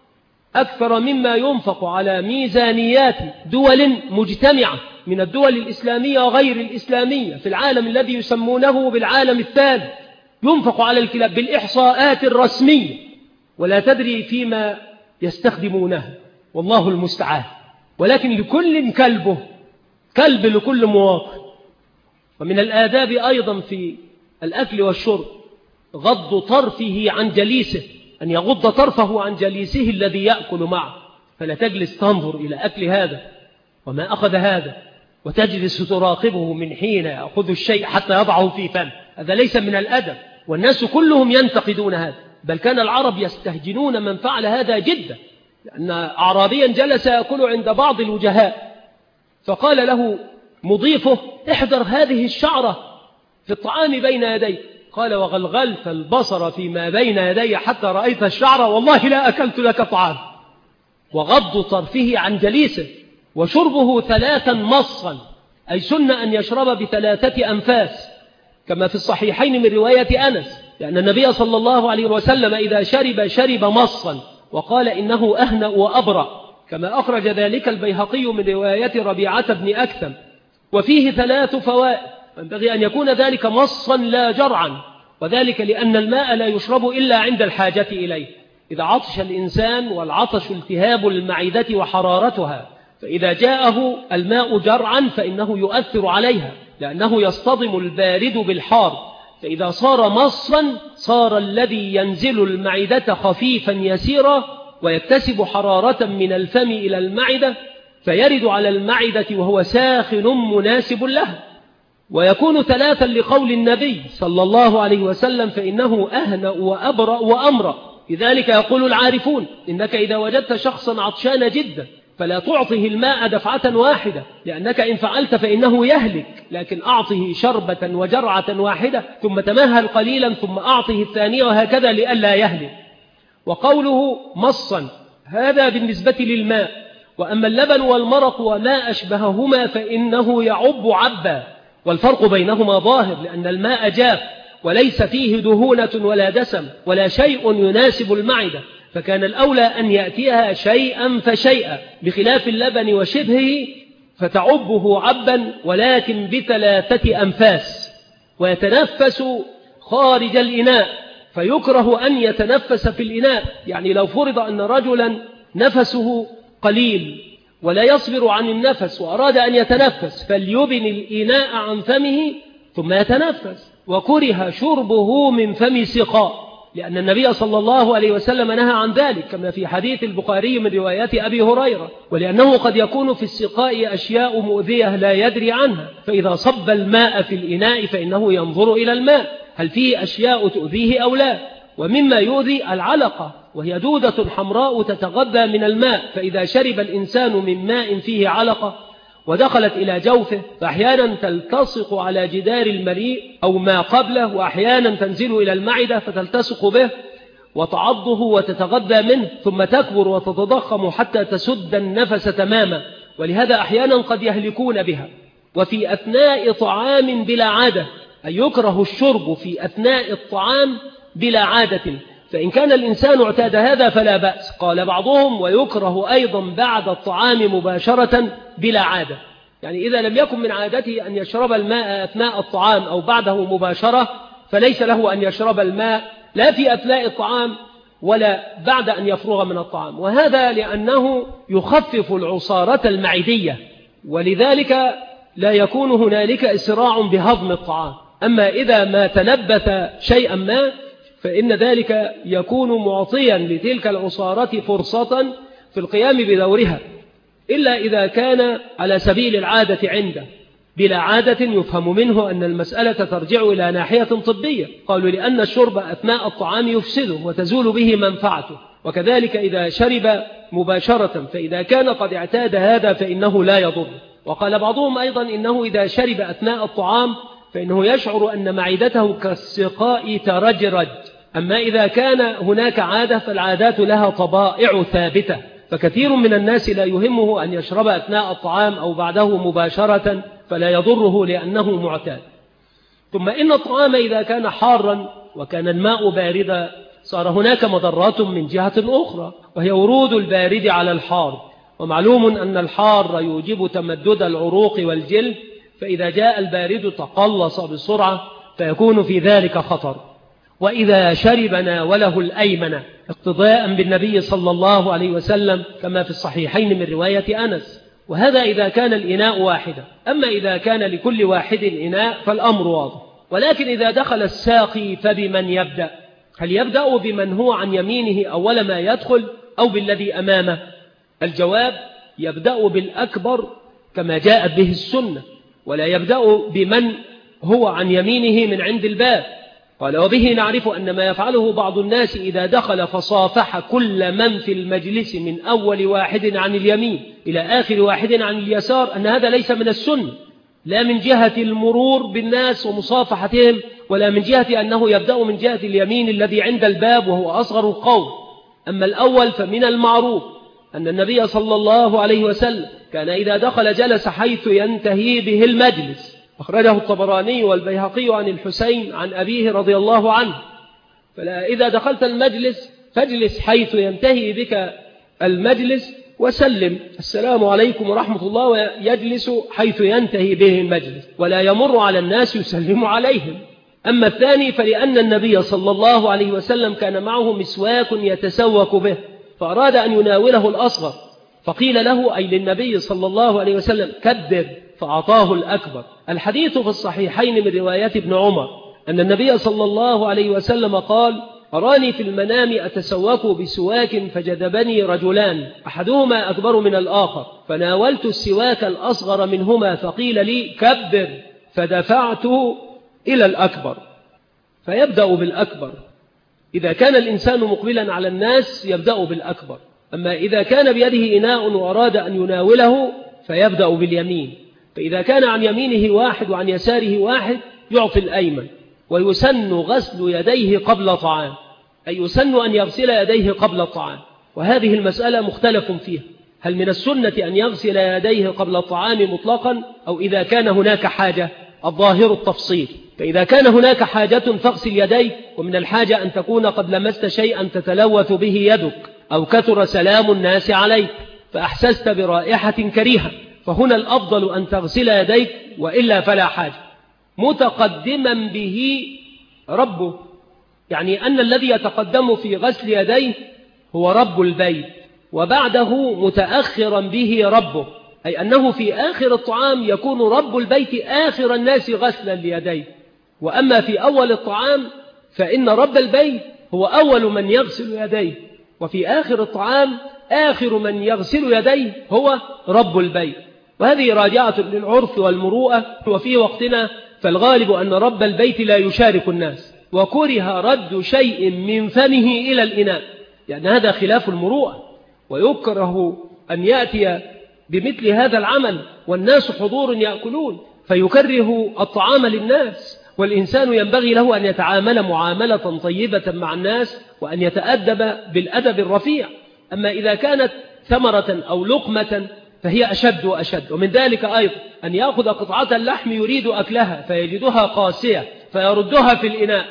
أكثر مما ينفق على ميزانيات دول مجتمعة من الدول الإسلامية وغير الإسلامية في العالم الذي يسمونه بالعالم الثالث. ينفق على الكلاب بالإحصاءات الرسمية، ولا تدري فيما يستخدمونها، والله المستعان. ولكن لكل كلبه، كلب لكل مواطن. ومن الآداب أيضا في الأكل والشرب غض طرفه عن جليسه، أن يغض طرفه عن جليسه الذي يأكل معه، فلا تجلس تنظر إلى أكل هذا وما أخذ هذا، وتجلس تراقبه من حين يأخذ الشيء حتى يضعه في فم. هذا ليس من الأدب، والناس كلهم ينتقدون هذا، بل كان العرب يستهجنون من فعل هذا جدا. لأن أعرابيا جلس يأكل عند بعض الوجهاء، فقال له مضيفه: احذر هذه الشعرة في الطعام بين يدي. قال: وغلغلت البصر فيما بين يدي حتى رأيت الشعرة، والله لا أكلت لك طعام. وغض طرفه عن جليسه. وشربه 3 مصا، أي سنة أن يشرب ب3 أنفاس، كما في الصحيحين من رواية أنس، لأن النبي صلى الله عليه وسلم إذا شرب مصا، وقال إنه أهنأ وأبرأ، كما أخرج ذلك البيهقي من رواية ربيعة بن أكثم. وفيه 3 فوائد: ينبغي أن يكون ذلك مصا لا جرعا، وذلك لأن الماء لا يشرب إلا عند الحاجة إليه، إذا عطش الإنسان، والعطش التهاب المعدة وحرارتها، فإذا جاءه الماء جرعا فإنه يؤثر عليها، لأنه يصطدم البارد بالحار، فإذا صار مصا صار الذي ينزل المعدة خفيفا يسيرا، ويكتسب حرارة من الفم إلى المعدة، فيرد على المعدة وهو ساخن مناسب لها. ويكون 3 لقول النبي صلى الله عليه وسلم: فإنه أهنأ وأبرأ وأمرأ. لذلك يقول العارفون: إنك إذا وجدت شخصا عطشان جدا فلا تعطه الماء دفعة واحدة، لأنك إن فعلت فإنه يهلك، لكن أعطه شربة وجرعة واحدة، ثم تمهل قليلا، ثم أعطه الثانية، وهكذا لئلا يهلك. وقوله مصا هذا بالنسبة للماء، وأما اللبن والمرق وما أشبههما فإنه يعب عبا، والفرق بينهما ظاهر، لأن الماء جاف وليس فيه دهونة ولا دسم ولا شيء يناسب المعدة، فكان الأولى أن يأتيها شيئا فشيئا، بخلاف اللبن وشبهه فتعبه عبا ولكن ب3 أنفاس. ويتنفس خارج الإناء، فيكره أن يتنفس في الإناء، يعني لو فرض أن رجلا نفسه قليل ولا يصبر عن النفس وأراد أن يتنفس فليبن الإناء عن فمه ثم يتنفس. وكره شربه من فم سقاء، لأن النبي صلى الله عليه وسلم نهى عن ذلك كما في حديث البخاري من روايات أبي هريرة، ولأنه قد يكون في السقاء أشياء مؤذية لا يدري عنها، فإذا صب الماء في الإناء فإنه ينظر إلى الماء هل فيه أشياء تؤذيه أو لا. ومما يؤذي العلقة، وهي دودة حمراء تتغذى من الماء، فإذا شرب الإنسان من ماء فيه علقة ودخلت إلى جوفه فأحيانا تلتصق على جدار المريء أو ما قبله، وأحيانا تنزل إلى المعدة فتلتصق به وتعضه وتتغذى منه، ثم تكبر وتتضخم حتى تسد النفس تماما، ولهذا أحيانا قد يهلكون بها. وفي أثناء طعام بلا عادة، أي يكره الشرب في أثناء الطعام بلا عادة، فإن كان الإنسان اعتاد هذا فلا بأس. قال بعضهم ويكره أيضا بعد الطعام مباشرة بلا عادة، يعني إذا لم يكن من عادته أن يشرب الماء أثناء الطعام أو بعده مباشرة فليس له أن يشرب الماء لا في أثناء الطعام ولا بعد أن يفرغ من الطعام، وهذا لأنه يخفف العصارة المعدية، ولذلك لا يكون هنالك إسراع بهضم الطعام. أما إذا ما تلبث شيئا ما فإن ذلك يكون معطيا لتلك العصارة فرصة في القيام بدورها، إلا إذا كان على سبيل العادة عنده. بلا عادة يفهم منه أن المسألة ترجع إلى ناحية طبية، قالوا لأن الشرب أثناء الطعام يفسده وتزول به منفعته، وكذلك إذا شرب مباشرة فإذا كان قد اعتاد هذا فإنه لا يضر. وقال بعضهم أيضا إنه إذا شرب أثناء الطعام فإنه يشعر أن معدته كالسقاء ترجرج. أما إذا كان هناك عادة فالعادات لها طبائع ثابتة، فكثير من الناس لا يهمه أن يشرب أثناء الطعام أو بعده مباشرة فلا يضره لأنه معتاد. ثم إن الطعام إذا كان حارا وكان الماء باردا صار هناك مضرات من جهة أخرى، وهي ورود البارد على الحار، ومعلوم أن الحار يوجب تمدد العروق والجلد، فإذا جاء البارد تقلص بسرعة فيكون في ذلك خطر. وإذا شرب ناوله الأيمن اقتضاء بالنبي صلى الله عليه وسلم كما في الصحيحين من رواية أنس، وهذا إذا كان الإناء واحدا. أما إذا كان لكل واحد إناء فالأمر واضح. ولكن إذا دخل الساقي فبمن يبدأ؟ هل يبدأ بمن هو عن يمينه أول ما يدخل أو بالذي أمامه؟ الجواب يبدأ بالأكبر كما جاءت به السنة، ولا يبدأ بمن هو عن يمينه من عند الباب. قال وبه نعرف أن ما يفعله بعض الناس إذا دخل فصافح كل من في المجلس من أول واحد عن اليمين إلى آخر واحد عن اليسار أن هذا ليس من السنة، لا من جهة المرور بالناس ومصافحتهم، ولا من جهة أنه يبدأ من جهة اليمين الذي عند الباب وهو أصغر القوم. أما الأول فمن المعروف أن النبي صلى الله عليه وسلم كان إذا دخل جلس حيث ينتهي به المجلس، أخرجه الطبراني والبيهقي عن الحسين عن أبيه رضي الله عنه. فلا إذا دخلت المجلس فاجلس حيث ينتهي بك المجلس وسلم السلام عليكم ورحمة الله، ويجلس حيث ينتهي به المجلس ولا يمر على الناس يسلم عليهم. أما الثاني فلأن النبي صلى الله عليه وسلم كان معه مسواك يتسوك به، فأراد أن يناوله الأصغر فقيل له أي للنبي صلى الله عليه وسلم كبر، فأعطاه الأكبر. الحديث في الصحيحين من روايات ابن عمر أن النبي صلى الله عليه وسلم قال أراني في المنام أتسوك بسواك فجذبني رجلان أحدهما أكبر من الآخر، فناولت السواك الأصغر منهما فقيل لي كبر، فدفعته إلى الأكبر. فيبدأ بالأكبر. إذا كان الإنسان مقبلا على الناس يبدأ بالأكبر، أما إذا كان بيده إناء وأراد أن يناوله فيبدأ باليمين. فإذا كان عن يمينه واحد وعن يساره واحد يعطي الأيمن. ويسن غسل يديه قبل طعام، أي يسن أن يغسل يديه قبل الطعام. وهذه المسألة مختلف فيها، هل من السنة أن يغسل يديه قبل الطعام مطلقا أو إذا كان هناك حاجة؟ الظاهر التفصيل. فإذا كان هناك حاجة فاغسل يديك، ومن الحاجة أن تكون قد لمست شيئا تتلوث به يدك أو كثر سلام الناس عليك فأحسست برائحة كريهة، فهنا الأفضل أن تغسل يديك، وإلا فلا حاجة. متقدما به ربه، يعني أن الذي يتقدم في غسل يديه هو رب البيت، وبعده متأخرا به ربه، أي أنه في آخر الطعام يكون رب البيت آخر الناس غسلا ليديه، وأما في أول الطعام فإن رب البيت هو أول من يغسل يديه، وفي آخر الطعام آخر من يغسل يديه هو رب البيت. وهذه راجعة للعرف والمروءة، وفي وقتنا فالغالب أن رب البيت لا يشارك الناس، وكره رد شيء من فمه إلى الإناء، لأن هذا خلاف المروءة، ويكره أن يأتي بمثل هذا العمل والناس حضور يأكلون فيكره الطعام للناس. والإنسان ينبغي له أن يتعامل معاملة طيبة مع الناس وأن يتأدب بالأدب الرفيع. أما إذا كانت ثمرة أو لقمة فهي أشد وأشد. ومن ذلك أيضا أن يأخذ قطعة اللحم يريد أكلها فيجدها قاسية فيردها في الإناء،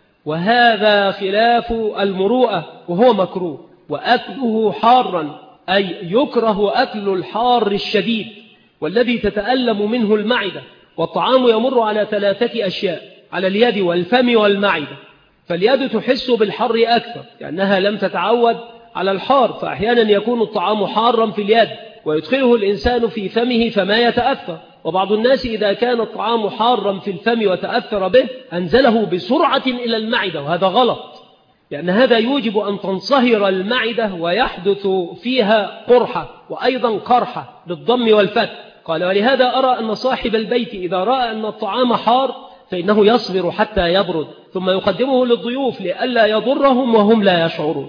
وهذا خلاف المروءة وهو مكروه. وأكله حارا، أي يكره أكل الحار الشديد والذي تتألم منه المعدة. والطعام يمر على 3 أشياء، على اليد والفم والمعدة. فاليد تحس بالحر أكثر لأنها لم تتعود على الحار، فأحيانا يكون الطعام حارا في اليد ويدخله الإنسان في فمه فما يتأثر. وبعض الناس إذا كان الطعام حارا في الفم وتأثر به أنزله بسرعة إلى المعدة، وهذا غلط، لأن هذا يوجب أن تنصهر المعدة ويحدث فيها قرحة وأيضا قرحة بالضم والفتح. قال: ولهذا أرى أن صاحب البيت إذا رأى أن الطعام حار فإنه يصبر حتى يبرد ثم يقدمه للضيوف لئلا يضرهم وهم لا يشعرون.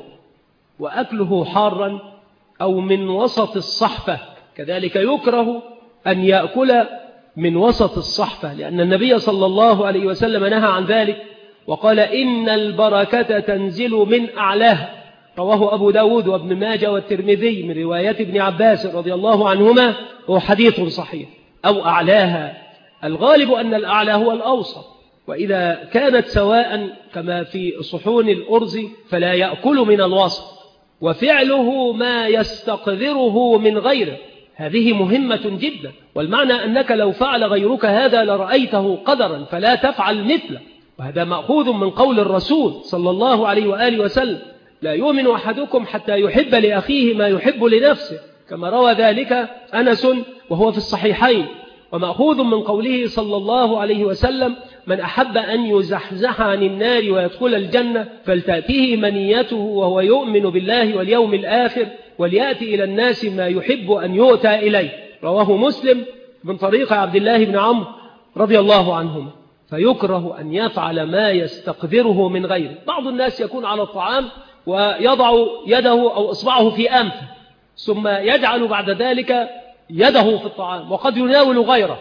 وأكله حارا أو من وسط الصحفة، كذلك يكره أن يأكل من وسط الصحفة، لأن النبي صلى الله عليه وسلم نهى عن ذلك وقال: إن البركة تنزل من أعلاها. رواه أبو داود وابن ماجه والترمذي من رواية ابن عباس رضي الله عنهما، وهو حديث صحيح. أو أعلاها، الغالب أن الأعلى هو الأوسط، وإذا كانت سواء كما في صحون الأرز فلا يأكل من الوسط. وفعله ما يستقذره من غيره، هذه مهمة جدا، والمعنى أنك لو فعل غيرك هذا لرأيته قدرا فلا تفعل مثله. وهذا مأخوذ من قول الرسول صلى الله عليه وآله وسلم: لا يؤمن أحدكم حتى يحب لأخيه ما يحب لنفسه، كما روى ذلك أنس وهو في الصحيحين. ومأخوذ من قوله صلى الله عليه وسلم: من أحب أن يزحزح عن النار ويدخل الجنة فلتأتيه منيته وهو يؤمن بالله واليوم الآخر وليأتي إلى الناس ما يحب أن يؤتى إليه. رواه مسلم من طريق عبد الله بن عمرو رضي الله عنهما. فيكره أن يفعل ما يستقذره من غيره. بعض الناس يكون على الطعام ويضع يده أو إصبعه في أنفه ثم يجعل بعد ذلك يده في الطعام وقد يناول غيره.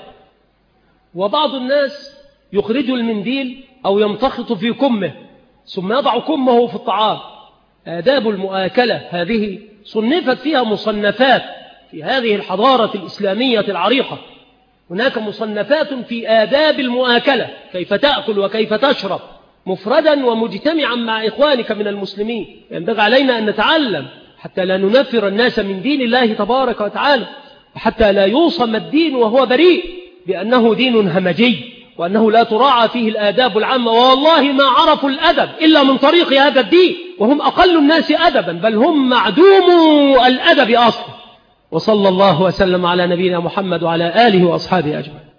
وبعض الناس يخرج المنديل أو يمتخط في كمه ثم يضع كمه في الطعام. آداب المؤاكلة هذه صنفت فيها مصنفات في هذه الحضارة الإسلامية العريقة. هناك مصنفات في آداب المؤاكلة، كيف تأكل وكيف تشرب مفردا ومجتمعا مع إخوانك من المسلمين. ينبغي علينا أن نتعلم حتى لا ننفر الناس من دين الله تبارك وتعالى، وحتى لا يوصم الدين وهو بريء بأنه دين همجي وأنه لا تراعى فيه الآداب العامة. والله ما عرفوا الأدب إلا من طريق هذا الدين، وهم أقل الناس أدبا، بل هم معدوم الأدب أصلا. وصلى الله وسلم على نبينا محمد وعلى آله وأصحابه أجمعين.